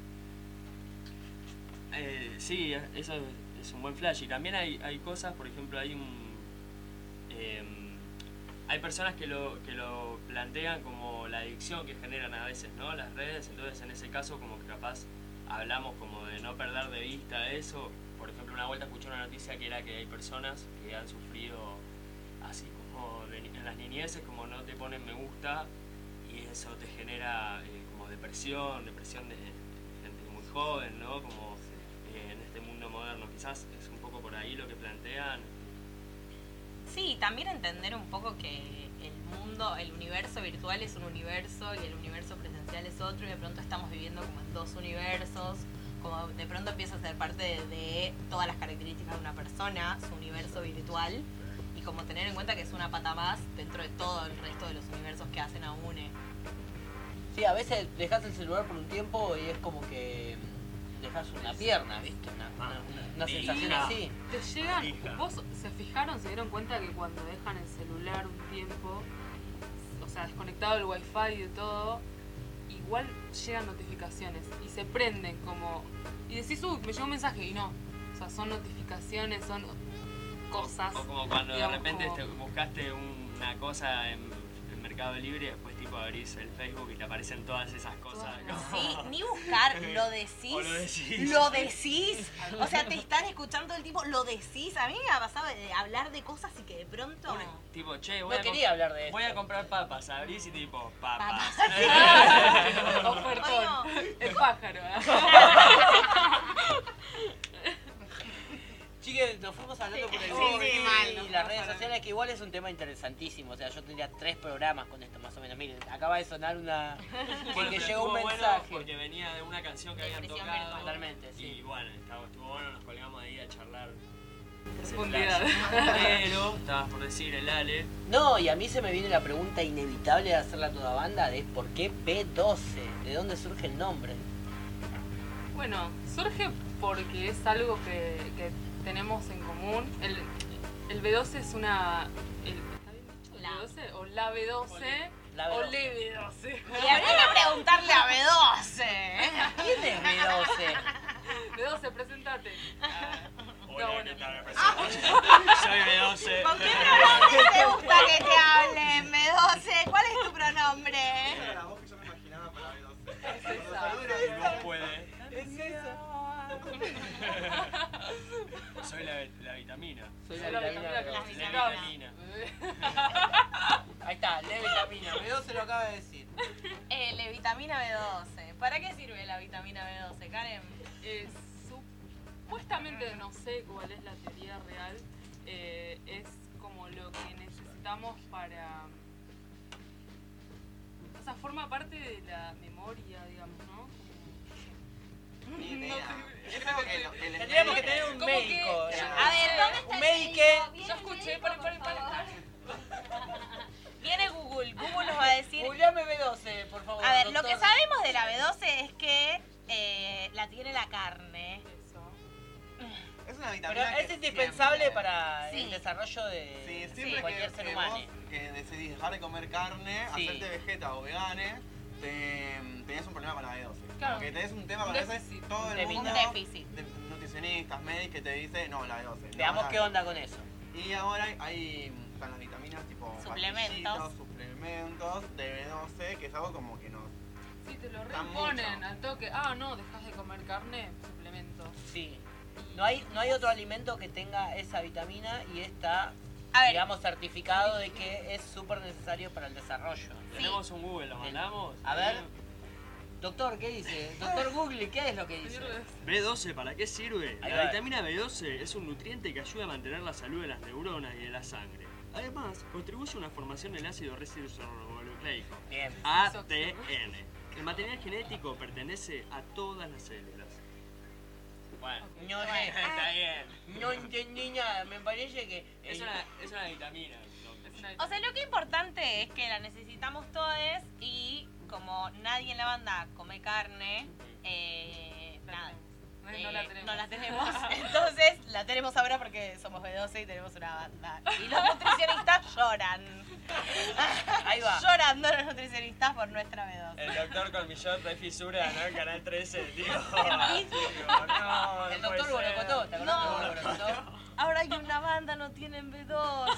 Eh, sí, eso es un buen flash. Y también hay, hay cosas, por ejemplo, hay un... eh, hay personas que lo, que lo plantean como la adicción que generan a veces, ¿no? Las redes, entonces en ese caso como que capaz hablamos como de no perder de vista eso. Por ejemplo, una vuelta escuché una noticia que era que hay personas que han sufrido así como de, en las niñeces, como no te ponen me gusta y eso te genera eh, como depresión, depresión de gente muy joven, ¿no? Como eh, en este mundo moderno. Quizás es un poco por ahí lo que plantean. Sí, también entender un poco que el mundo, el universo virtual es un universo y el universo presencial es otro, y de pronto estamos viviendo como en dos universos, como de pronto empieza a ser parte de, de todas las características de una persona, su universo virtual, y como tener en cuenta que es una pata más dentro de todo el resto de los universos que hacen a UNE. Sí, a veces dejas el celular por un tiempo y es como que dejas una pierna, ¿viste? Una, una, una- una sensación así. Te llegan, vos se fijaron, se dieron cuenta que cuando dejan el celular un tiempo, o sea, desconectado el wifi y de todo, igual llegan notificaciones y se prenden como, y decís, uy, me llegó un mensaje, y no, o sea, son notificaciones, son cosas. O como cuando digamos, de repente como- te buscaste una cosa en, en Mercado Libre y después tipo abrís el Facebook y te aparecen todas esas cosas. como- Sí, ni buscar, lo decís. O lo decís. Lo decís. O sea, te están escuchando el tipo, lo decís. A mí me ha pasado de hablar de cosas y que de pronto. Tipo, che, No voy a quería comp- hablar de Voy a comprar papas, abrís y tipo, papas. Ofertón. El pájaro. Chiques, nos fuimos hablando por el Sí, móvil sí, mal, y nos las fuimos redes hablando. sociales, que igual es un tema interesantísimo. O sea, yo tendría tres programas con esto más o menos. Miren, acaba de sonar una... Bueno, que pero llegó un estuvo bueno mensaje. porque venía de una canción que habían Depresión tocado. virtual. Totalmente, sí. Y bueno, estaba, estuvo bueno, nos colgamos ahí a charlar. Profundidad. Pero, estabas por decir el Ale. No, y a mí se me viene la pregunta inevitable de hacerla toda banda de ¿por qué B doce? ¿De dónde surge el nombre? Bueno, surge porque es algo que, que tenemos en común. El, el B doce es una... El, ¿Está bien dicho? ¿El B doce? O la B doce. La B O doce. le B doce. Y habría que preguntarle a B doce. ¿Quién es B doce? B doce, presentate. Hola, No, bueno. ¿qué tal? Me presento. Soy B doce. ¿Con qué pronombre te gusta que te hablen, B doce? ¿Cuál es tu pronombre? Esa era la voz que yo me imaginaba para B doce. Es esa. No puede. Es eso. Soy la, la vitamina. Soy Soy la la vitamina vitamina B que doce. La necesitamos. vitamina. Ahí está, le vitamina. B doce lo acaba de decir. Eh, la vitamina B doce. ¿Para qué sirve la vitamina B doce, Karen? Eh, supuestamente, no sé cuál es la teoría real, eh, es como lo que necesitamos para... O sea, forma parte de la memoria, digamos, ¿no? Ni No idea. sé. Yo creo que lo- el Tendríamos que tener un ¿Cómo médico. que? eh, A ver, ¿dónde está un el médico. médico? Yo escuché, paren, paren, paren. Viene Google. Google nos va a decir. Googleame B doce, por favor. A ver, lo doctor. que sabemos de la B doce es que eh, la tiene la carne. Eso. Es una Pero vitamina es que indispensable siempre- para Sí. el desarrollo de, Sí, de siempre cualquier que, ser que humano. vos que decidís dejar de comer carne, Sí. hacerte vegeta o vegane, te, tenés un problema con la B doce. Claro. Porque tenés un tema Un con ese, déficit. todo el Un mundo, déficit. de nutricionistas, médicos, que te dice, no, la B doce. no, Veamos la qué B doce. onda con eso. Y ahora hay, hay están las vitaminas tipo Suplementos. pastillitas, suplementos de B doce, que es algo como que nos... Sí, te lo Está reimponen mucho. al toque. Ah, no, dejas de comer carne, suplemento. Sí. No hay, no hay otro alimento que tenga esa vitamina y está, A ver. digamos, certificado de que es súper necesario para el desarrollo. Tenemos un Google, ¿lo mandamos? A ver, doctor, ¿qué dice? Doctor Google, ¿qué es lo que dice? B doce, ¿para qué sirve? Ahí La va. vitamina B doce es un nutriente que ayuda a mantener la salud de las neuronas y de la sangre. Además, contribuye a una formación del ácido ribonucleico, Bien. A T N. El material genético pertenece a todas las células. Bueno, No sé, está bien. no entendí nada, me parece que... Es el- una, es una vitamina. Es una O sea, lo que es importante es que la necesitamos todos y como nadie en la banda come carne, eh, nada. No, no la eh, tenemos. no la tenemos. Entonces la tenemos ahora porque somos B doce y tenemos una banda. Y los nutricionistas lloran. Ahí va. Llorando los nutricionistas por nuestra B doce. El doctor Colmillot de fisura, ¿no? El canal trece, tío. El no, El no doctor puede ser. Borocotó, ¿te acordás No. del doctor Borocotó? Ahora hay una banda, no tienen B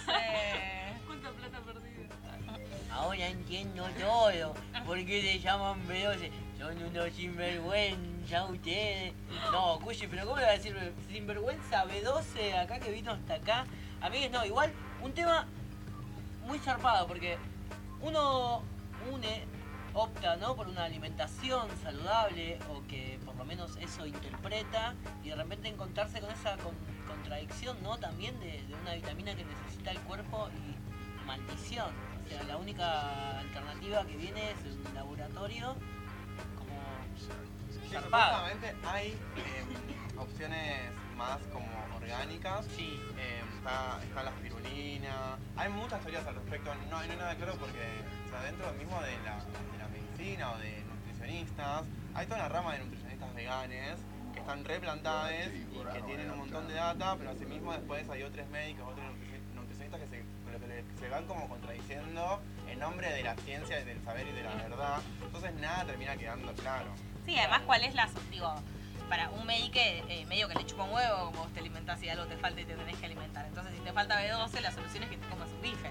doce. ¿Cuánta plata perdida? Ahora entiendo todo. ¿Por qué se llaman B doce? Son unos sinvergüenza ustedes. No, Cushi, pero ¿cómo le va a decir sinvergüenza B doce acá que vino hasta acá? Amigues, no, igual un tema muy zarpado porque uno une, opta, ¿no? Por una alimentación saludable o que por lo menos eso interpreta y de repente encontrarse con esa con- contradicción, ¿no? También de, de una vitamina que necesita el cuerpo y maldición. O sea, la única alternativa que viene es un laboratorio como Sí, zarpado. supuestamente hay eh, opciones más como orgánicas. Sí. Eh, está, está la espirulina. Hay muchas teorías al respecto. No, no hay nada claro porque o sea, dentro mismo de la, de la medicina o de nutricionistas, hay toda una rama de nutricionistas veganes que están replantadas y que tienen un montón de data, pero asimismo después hay otros médicos, otros nutrici- nutricionistas que se, con lo que le- se van como contradiciendo en nombre de la ciencia, del saber y de la verdad. Entonces nada termina quedando claro. Sí, además, ¿cuál es la... Digo, para un médico eh, medio que le chupa un huevo, como vos te alimentás y algo te falta y te tenés que alimentar. Entonces, si te falta B doce, la solución es que te comas un bife. Y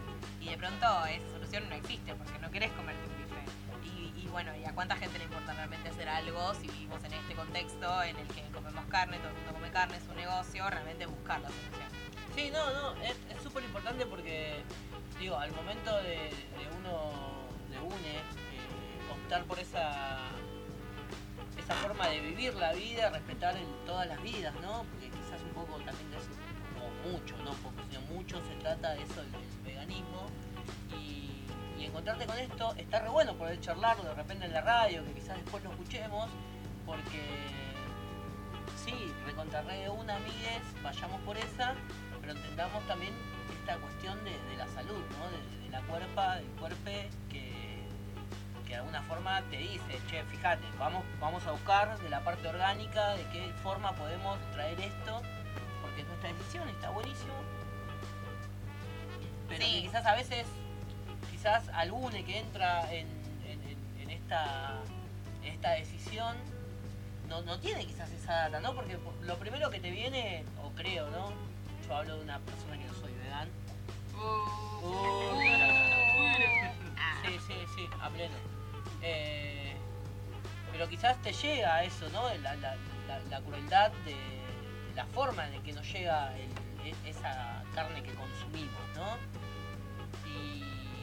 Y de pronto esa solución no existe porque no querés comerte un bife. Y, y bueno, ¿y a cuánta gente le importa realmente hacer algo si vivimos en este contexto en el que comemos carne, todo el mundo come carne, es un negocio, realmente buscar la solución? Sí, no, no, es súper importante porque, digo, al momento de, de uno, de une, eh, optar por esa, esa forma de vivir la vida, respetar el- todas las vidas, ¿no? Porque quizás un poco también de eso, como mucho, no un poco, sino mucho se trata de eso, del, del veganismo. Y, y encontrarte con esto está re bueno poder charlarlo de repente en la radio, que quizás después lo escuchemos, porque sí, recontrarre de una, amigues, vayamos por esa, pero entendamos también esta cuestión de, de la salud, ¿no? De, de la cuerpa, del cuerpe, que, que de alguna forma te dice, che, fíjate, vamos, vamos a buscar de la parte orgánica, de qué forma podemos traer esto, porque es nuestra decisión, está buenísimo. Pero Sí. que quizás a veces, quizás alguno que entra en, en- en- en esta, en esta decisión, no, no tiene quizás esa data, ¿no? Porque lo primero que te viene, o creo, ¿no? Yo hablo de una persona que no soy vegano. Uh, sí, sí, sí, a pleno. Eh, pero quizás te llega eso, ¿no? La, la, la, la crueldad de, de la forma en la que nos llega el- e- esa carne que consumimos, ¿no? Y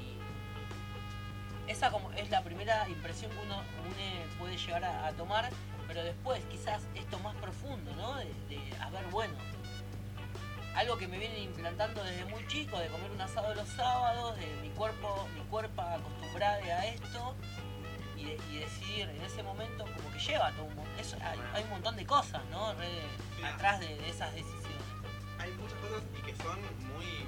esa como es la primera impresión que uno, uno puede llegar a, a tomar, pero después quizás esto más profundo, ¿no? De, de a ver, bueno, algo que me vienen implantando desde muy chico, de comer un asado los sábados, de mi cuerpo, mi cuerpo acostumbrado a esto, y, de- y decidir en ese momento como que lleva todo un montón, eso, hay, hay un montón de cosas, ¿no? Re- atrás de, de esas decisiones. Hay muchas cosas y que son muy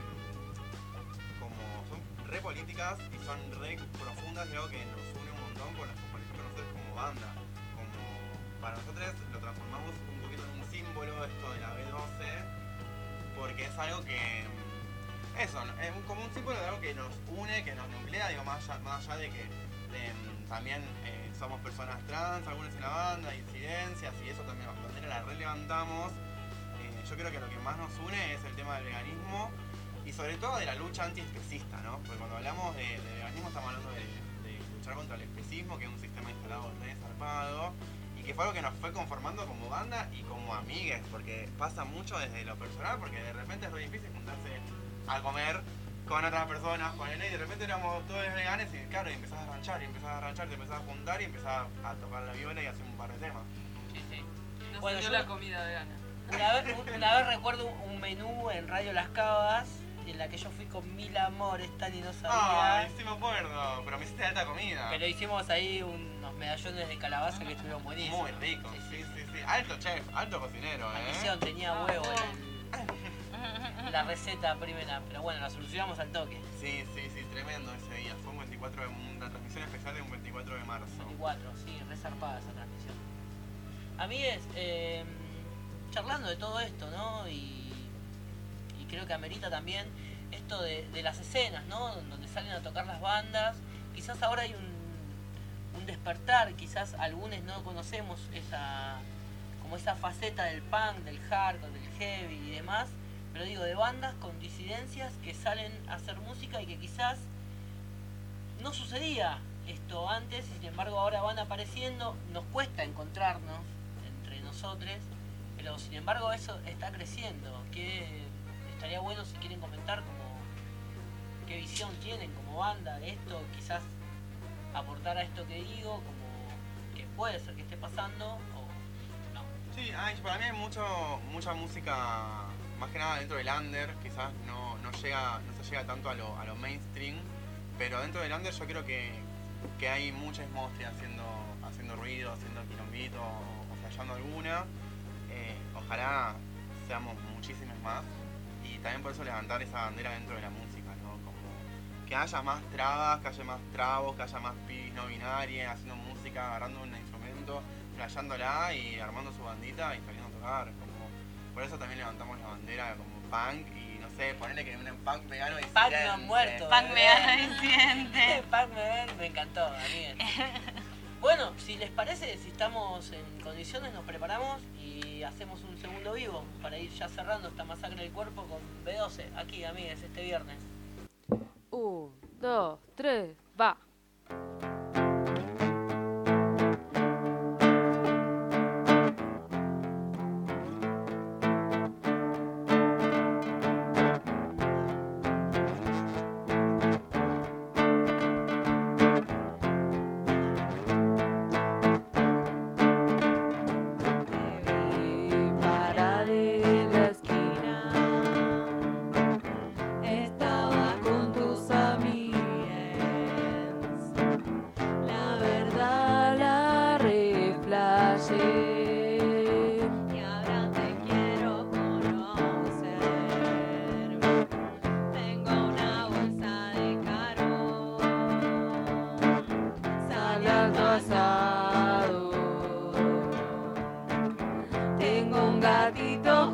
como son re políticas y son re profundas y algo que nos une un montón por nuestro político nosotros como banda. Como para nosotros lo transformamos un poquito en un símbolo esto de la B doce porque es algo que eso, ¿no? Es un- como un símbolo de algo que nos une, que nos nuclea, digo, más allá, más allá de que em, también eh, somos personas trans, algunos en la banda, incidencias y eso también, la bandera la relevantamos. Eh, yo creo que lo que más nos une es el tema del veganismo y sobre todo de la lucha antiespecista, ¿no? Porque cuando hablamos de, de veganismo estamos hablando de, de luchar contra el especismo, que es un sistema instalado re zarpado y que fue algo que nos fue conformando como banda y como amigues, porque pasa mucho desde lo personal, porque de repente es re difícil juntarse a comer con otras personas, con él, y de repente éramos todos veganes y claro, y empezás a ranchar, y empezás a ranchar, te empezás a juntar y empezás a tocar la viola y hacer un par de temas. Sí, sí. No Bueno, salió yo- la comida vegana. Una vez, una vez recuerdo un menú en Radio Las Cavas en la que yo fui con mil amores, Tani no sabía. Ay, sí me acuerdo, pero me hiciste alta comida. Pero hicimos ahí unos medallones de calabaza que estuvieron buenísimos. Muy rico, sí, sí, sí. Alto chef, alto cocinero, La eh. misión tenía huevo en el- la receta primera, pero bueno, la solucionamos al toque. Sí, sí, sí, tremendo ese día. Fue un veinticuatro de, una transmisión especial de un veinticuatro de marzo. veinticuatro, sí, resarpada esa transmisión. Amigues, eh, charlando de todo esto, ¿no? Y, y creo que amerita también esto de, de las escenas, ¿no? Donde salen a tocar las bandas. Quizás ahora hay un, un despertar, quizás algunos no conocemos esa como esa faceta del punk, del hardcore, del heavy y demás, pero digo, de bandas con disidencias que salen a hacer música y que quizás no sucedía esto antes, y sin embargo ahora van apareciendo, nos cuesta encontrarnos entre nosotros, pero sin embargo eso está creciendo, que estaría bueno si quieren comentar como qué visión tienen como banda de esto, quizás aportar a esto que digo, como que puede ser que esté pasando o no. Sí, hay, para mí hay mucho, mucha música, más que nada dentro del under, quizás no, no, llega, no se llega tanto a lo, a lo mainstream, pero dentro del under yo creo que, que hay muchas mostras haciendo, haciendo ruido, haciendo quilombito o, o flasheando alguna. Eh, ojalá seamos muchísimas más y también por eso levantar esa bandera dentro de la música, ¿no? Como que haya más trabas, que haya más trabos, que haya más pibis no binarias haciendo música, agarrando un instrumento, flasheándola y armando su bandita y saliendo a tocar. Como, por eso también levantamos la bandera como punk y no sé, ponerle que un punk vegano disidente. Punk no ha muerto. Punk ¿eh? vegano disidente. Punk vegano, me encantó, amigo. Bueno, si les parece, si estamos en condiciones, nos preparamos y hacemos un segundo vivo para ir ya cerrando esta masacre del cuerpo con B doce, aquí, amigues, este viernes. Un, dos, tres, va. Para de la esquina, estaba con tus amigas. La verdad la reflashé y ahora te quiero conocer. Tengo una bolsa de caro, sale al pasado. Tengo un gatito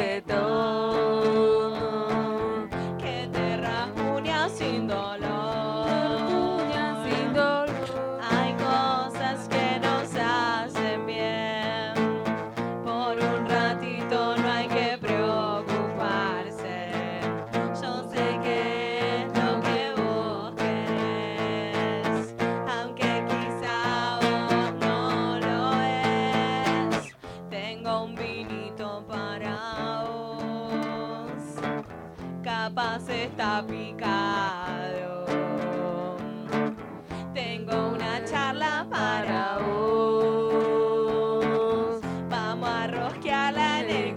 juguetón que te rasguña sin dolor. Sin dolor. Hay cosas que nos hacen bien. Por un ratito no hay que preocuparse. Yo sé que es lo que vos querés, aunque quizá vos no lo es. Tengo un vinito para vos, capaz está picado. Tengo una charla para vos, vamos a rosquearla en el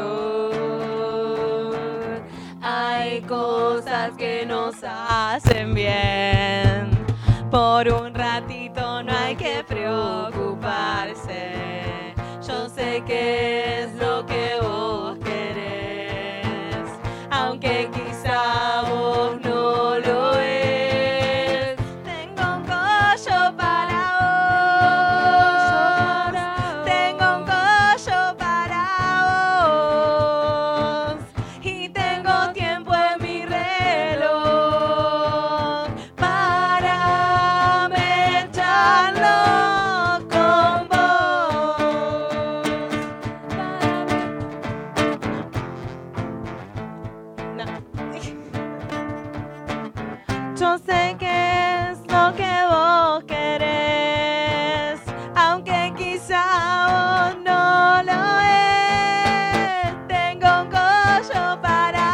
colchón. Hay cosas que nos hacen bien. Por un ratito no hay que preocuparse. Yo sé que es lo que vos querés, aunque quizá vos no lo es. Tengo un collo para vos, tengo un collo para vos, y tengo tiempo en mi reloj para mecharlo con vos. Yo sé que es lo que vos querés, aunque quizá vos no lo es. Tengo un collo para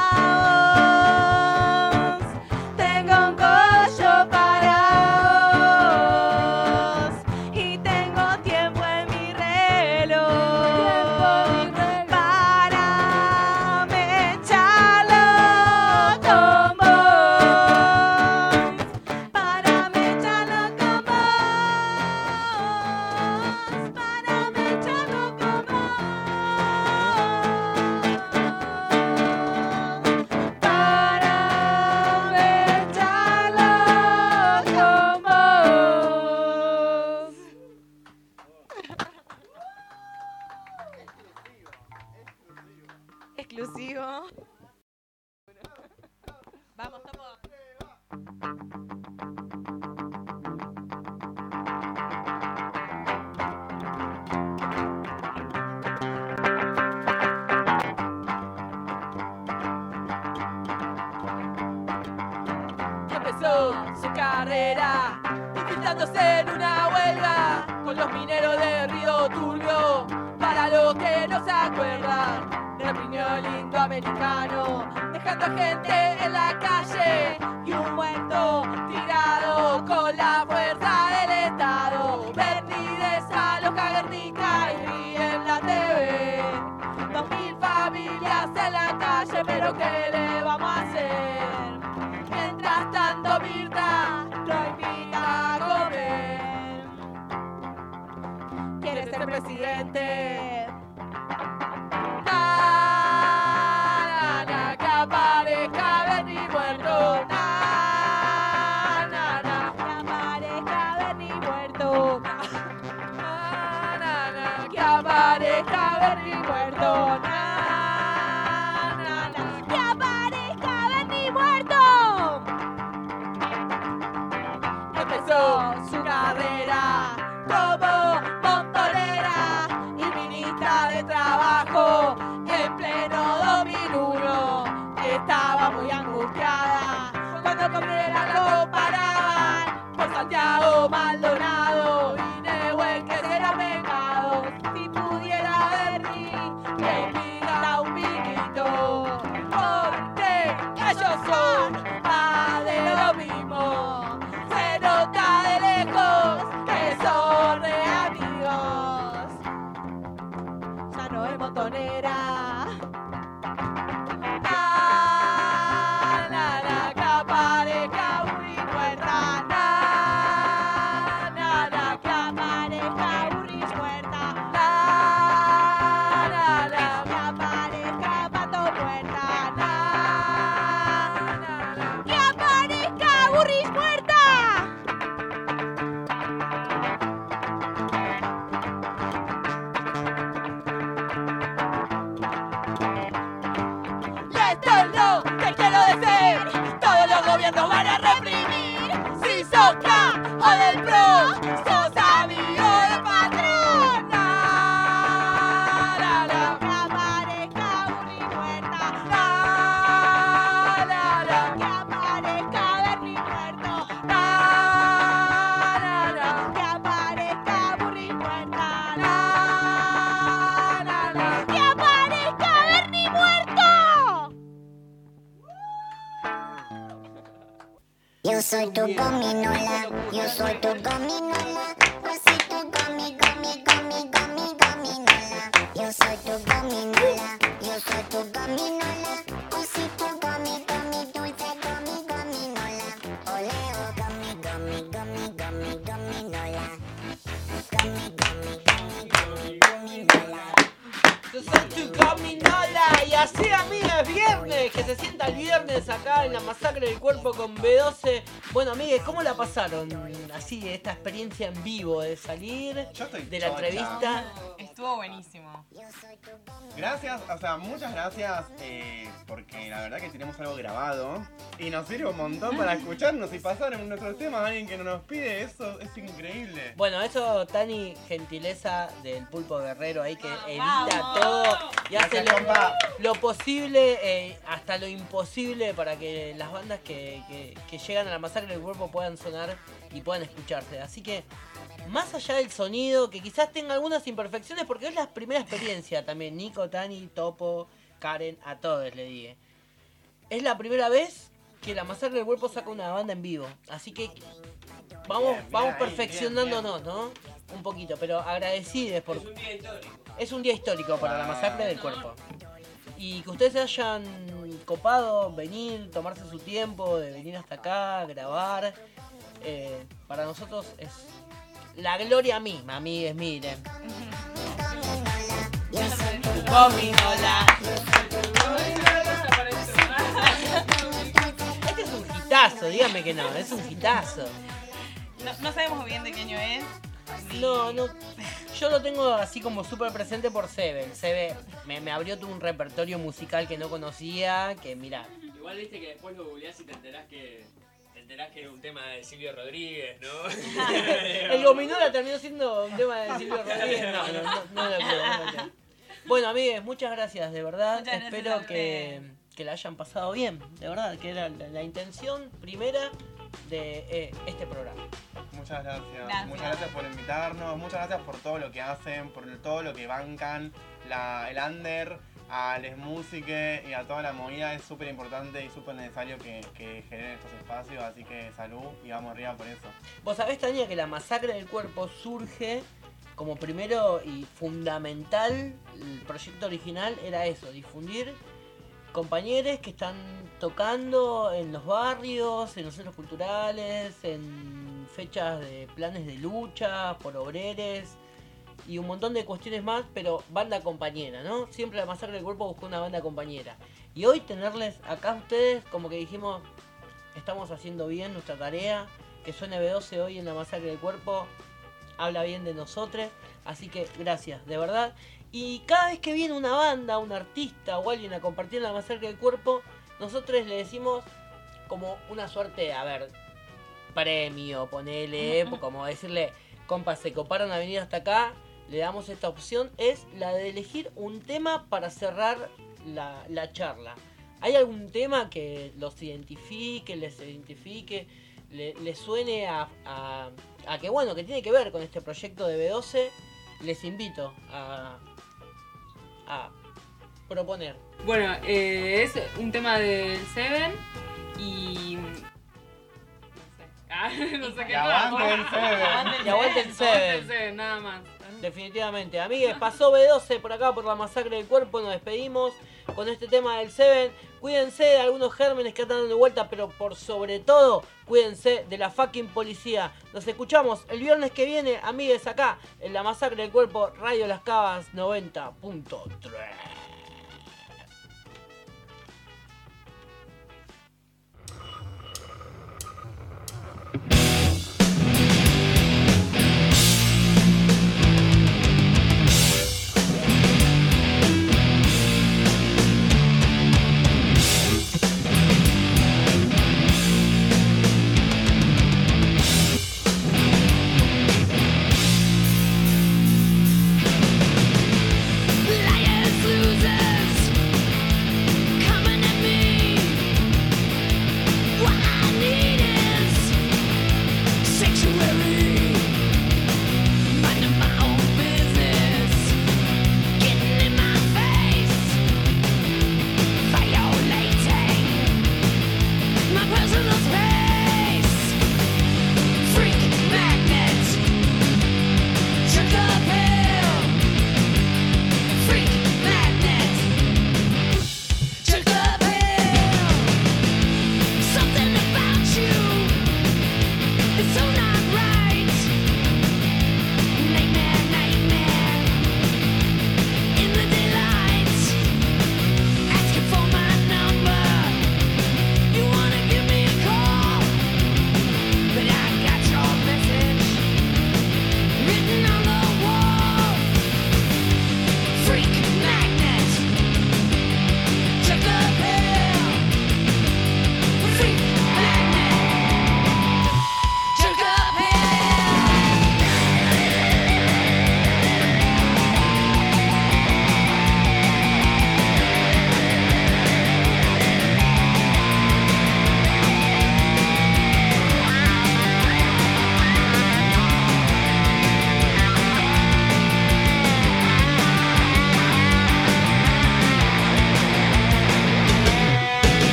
vos, tengo un collo para vos, y tengo tiempo en mi reloj para mecharlo con vos, para mecharlo con vos, para mecharlo con vos, para mecharlo con vos. Exclusivo. Vamos, topo. Empezó su carrera infiltrándose en una huelga con los mineros de Río Turbio. Para los que no se acuerdan, reprimió el indoamericano, dejando a gente en la calle y un muerto tirado con la fuerza del Estado. Bernie desaloja Guernica y ríe en la T V. Dos mil familias en la calle, pero ¿qué le vamos a hacer? Mientras tanto Mirta lo invita a comer. Quiere ser presidente. Na, na, na, que aparezca Bernie muerto. Na, na, na, que aparezca Bernie muerto. Na, na, na, que aparezca Bernie muerto. Na, na, na, que aparezca Bernie muerto. Empezó su carrera como montonera y ministra de Trabajo en pleno dos mil uno. Estaba muy angustiada cuando compré Diego Maldonado y Nehuen, que será pecado. Si pudiera Bernie, me pida un vinito, porque ellos son más de lo mismo. Se nota de lejos que son de amigos. Ya no es montonera. Na, na, na, que aparezca Uri Puerta. Na, na, na, que aparezca Uri Puerta. Na, na, na, que aparezca Pato Puerta. Na, na, na, que aparezca Uri Puerta. Y esto es lo que quiero decir. Todos los gobiernos van a reprimir. Si sos K o del PRO, sos amigo del patrón. Na, na, na, que aparezca Uri Puerta. Na, na, na, que aparezca Bernie Puerto. Na, na, na, que aparezca Uri Puerta. Na, na, na, que aparezca Bernie Muerto. Yo soy tu gominola, yo soy tu gominola, yo soy tu gomi, gomi, gomi, gomi, gominola. Yo soy tu gominola, yo soy tu gominola, yo soy tu gomi, gomi, dulce gomi, gominola. Oleo, gomi, gomi, gomi, gomi, gominola. Gomi, gomi, gomi, gomi, gominola. Yo soy tu gominola y así, amigas, viernes, que se sienta el viernes acá en la Masacre del Cuerpo con B doce. Bueno, amigues, ¿cómo la pasaron? Así, esta experiencia en vivo de salir de la chocha. entrevista. Estuvo buenísimo. Gracias, o sea, muchas gracias eh, porque la verdad que tenemos algo grabado y nos sirve un montón para escucharnos y pasar en nuestros temas a alguien que no nos pide, eso es increíble. Bueno, eso, Tani, gentileza del Pulpo Guerrero ahí que edita ¡Vamos! todo y hace Gracias, lo, compa. lo posible, eh, hasta lo imposible para que las bandas que, que, que llegan a la Masacre del Cuerpo puedan sonar y puedan escucharse. Así que, más allá del sonido, que quizás tenga algunas imperfecciones, porque es la primera experiencia también, Nico, Tani, Topo, Karen, a todos le dije. Es la primera vez que la Masacre del Cuerpo saca una banda en vivo, así que vamos, Bien, vamos bien ahí, perfeccionándonos, ¿no? Un poquito, pero agradecidos por... Es un día histórico. Es un día histórico para la Masacre del Cuerpo. Y que ustedes se hayan copado, venir, tomarse su tiempo de venir hasta acá, grabar, eh, para nosotros es la gloria misma, amigues, miren. Gominola. Este es un hitazo, dígame que no, es un hitazo. No, no sabemos bien de qué año es. No, no. Yo lo tengo así como súper presente por Seven. Seven me, me abrió todo un repertorio musical que no conocía, que mira. Igual viste que después lo googleás y te enterás que. Te enterás que era un tema de Silvio Rodríguez, ¿no? El Gominola terminó siendo un tema de Silvio Rodríguez. No, no, no, no lo creo, no lo creo. Bueno, amigues, muchas gracias, de verdad. Muchas gracias Espero a que, que la hayan pasado bien, de verdad, que era la, la intención primera de eh, este programa. Muchas gracias. Gracias. Muchas gracias por invitarnos, muchas gracias por todo lo que hacen, por todo lo que bancan, la, el under, a les música y a toda la movida. Es súper importante y súper necesario que, que generen estos espacios, así que salud y vamos arriba por eso. Vos sabés, Tania, que la Masacre del Cuerpo surge como primero y fundamental, el proyecto original era eso, difundir compañeros que están tocando en los barrios, en los centros culturales, en fechas de planes de lucha, por obreres y un montón de cuestiones más, pero banda compañera, ¿no? Siempre la Masacre del Cuerpo buscó una banda compañera. Y hoy tenerles acá a ustedes, como que dijimos, estamos haciendo bien nuestra tarea, que suene B doce hoy en la Masacre del Cuerpo, habla bien de nosotros, así que gracias, de verdad. Y cada vez que viene una banda, un artista o alguien a compartir la Masacre del Cuerpo, nosotros le decimos como una suerte, a ver, premio, ponele, como decirle, compas, se coparon a venir hasta acá, le damos esta opción, es la de elegir un tema para cerrar la, la charla. ¿Hay algún tema que los identifique, les identifique? le, le suene a, a, a que bueno, que tiene que ver con este proyecto de B doce, les invito a, a proponer. Bueno, eh, es un tema del Seven y... Ah, no sé qué Y aguante el Seven. Y aguante el Seven. Seven, nada más. Definitivamente. Amigues, pasó B doce por acá por la masacre del cuerpo. Nos despedimos con este tema del Seven. Cuídense de algunos gérmenes que andan dando vuelta, pero por sobre todo, cuídense de la fucking policía. Nos escuchamos el viernes que viene, amigues, acá en la masacre del cuerpo, Radio Las Cavas noventa punto tres. Liars, losers, coming at me. What I need is sanctuary.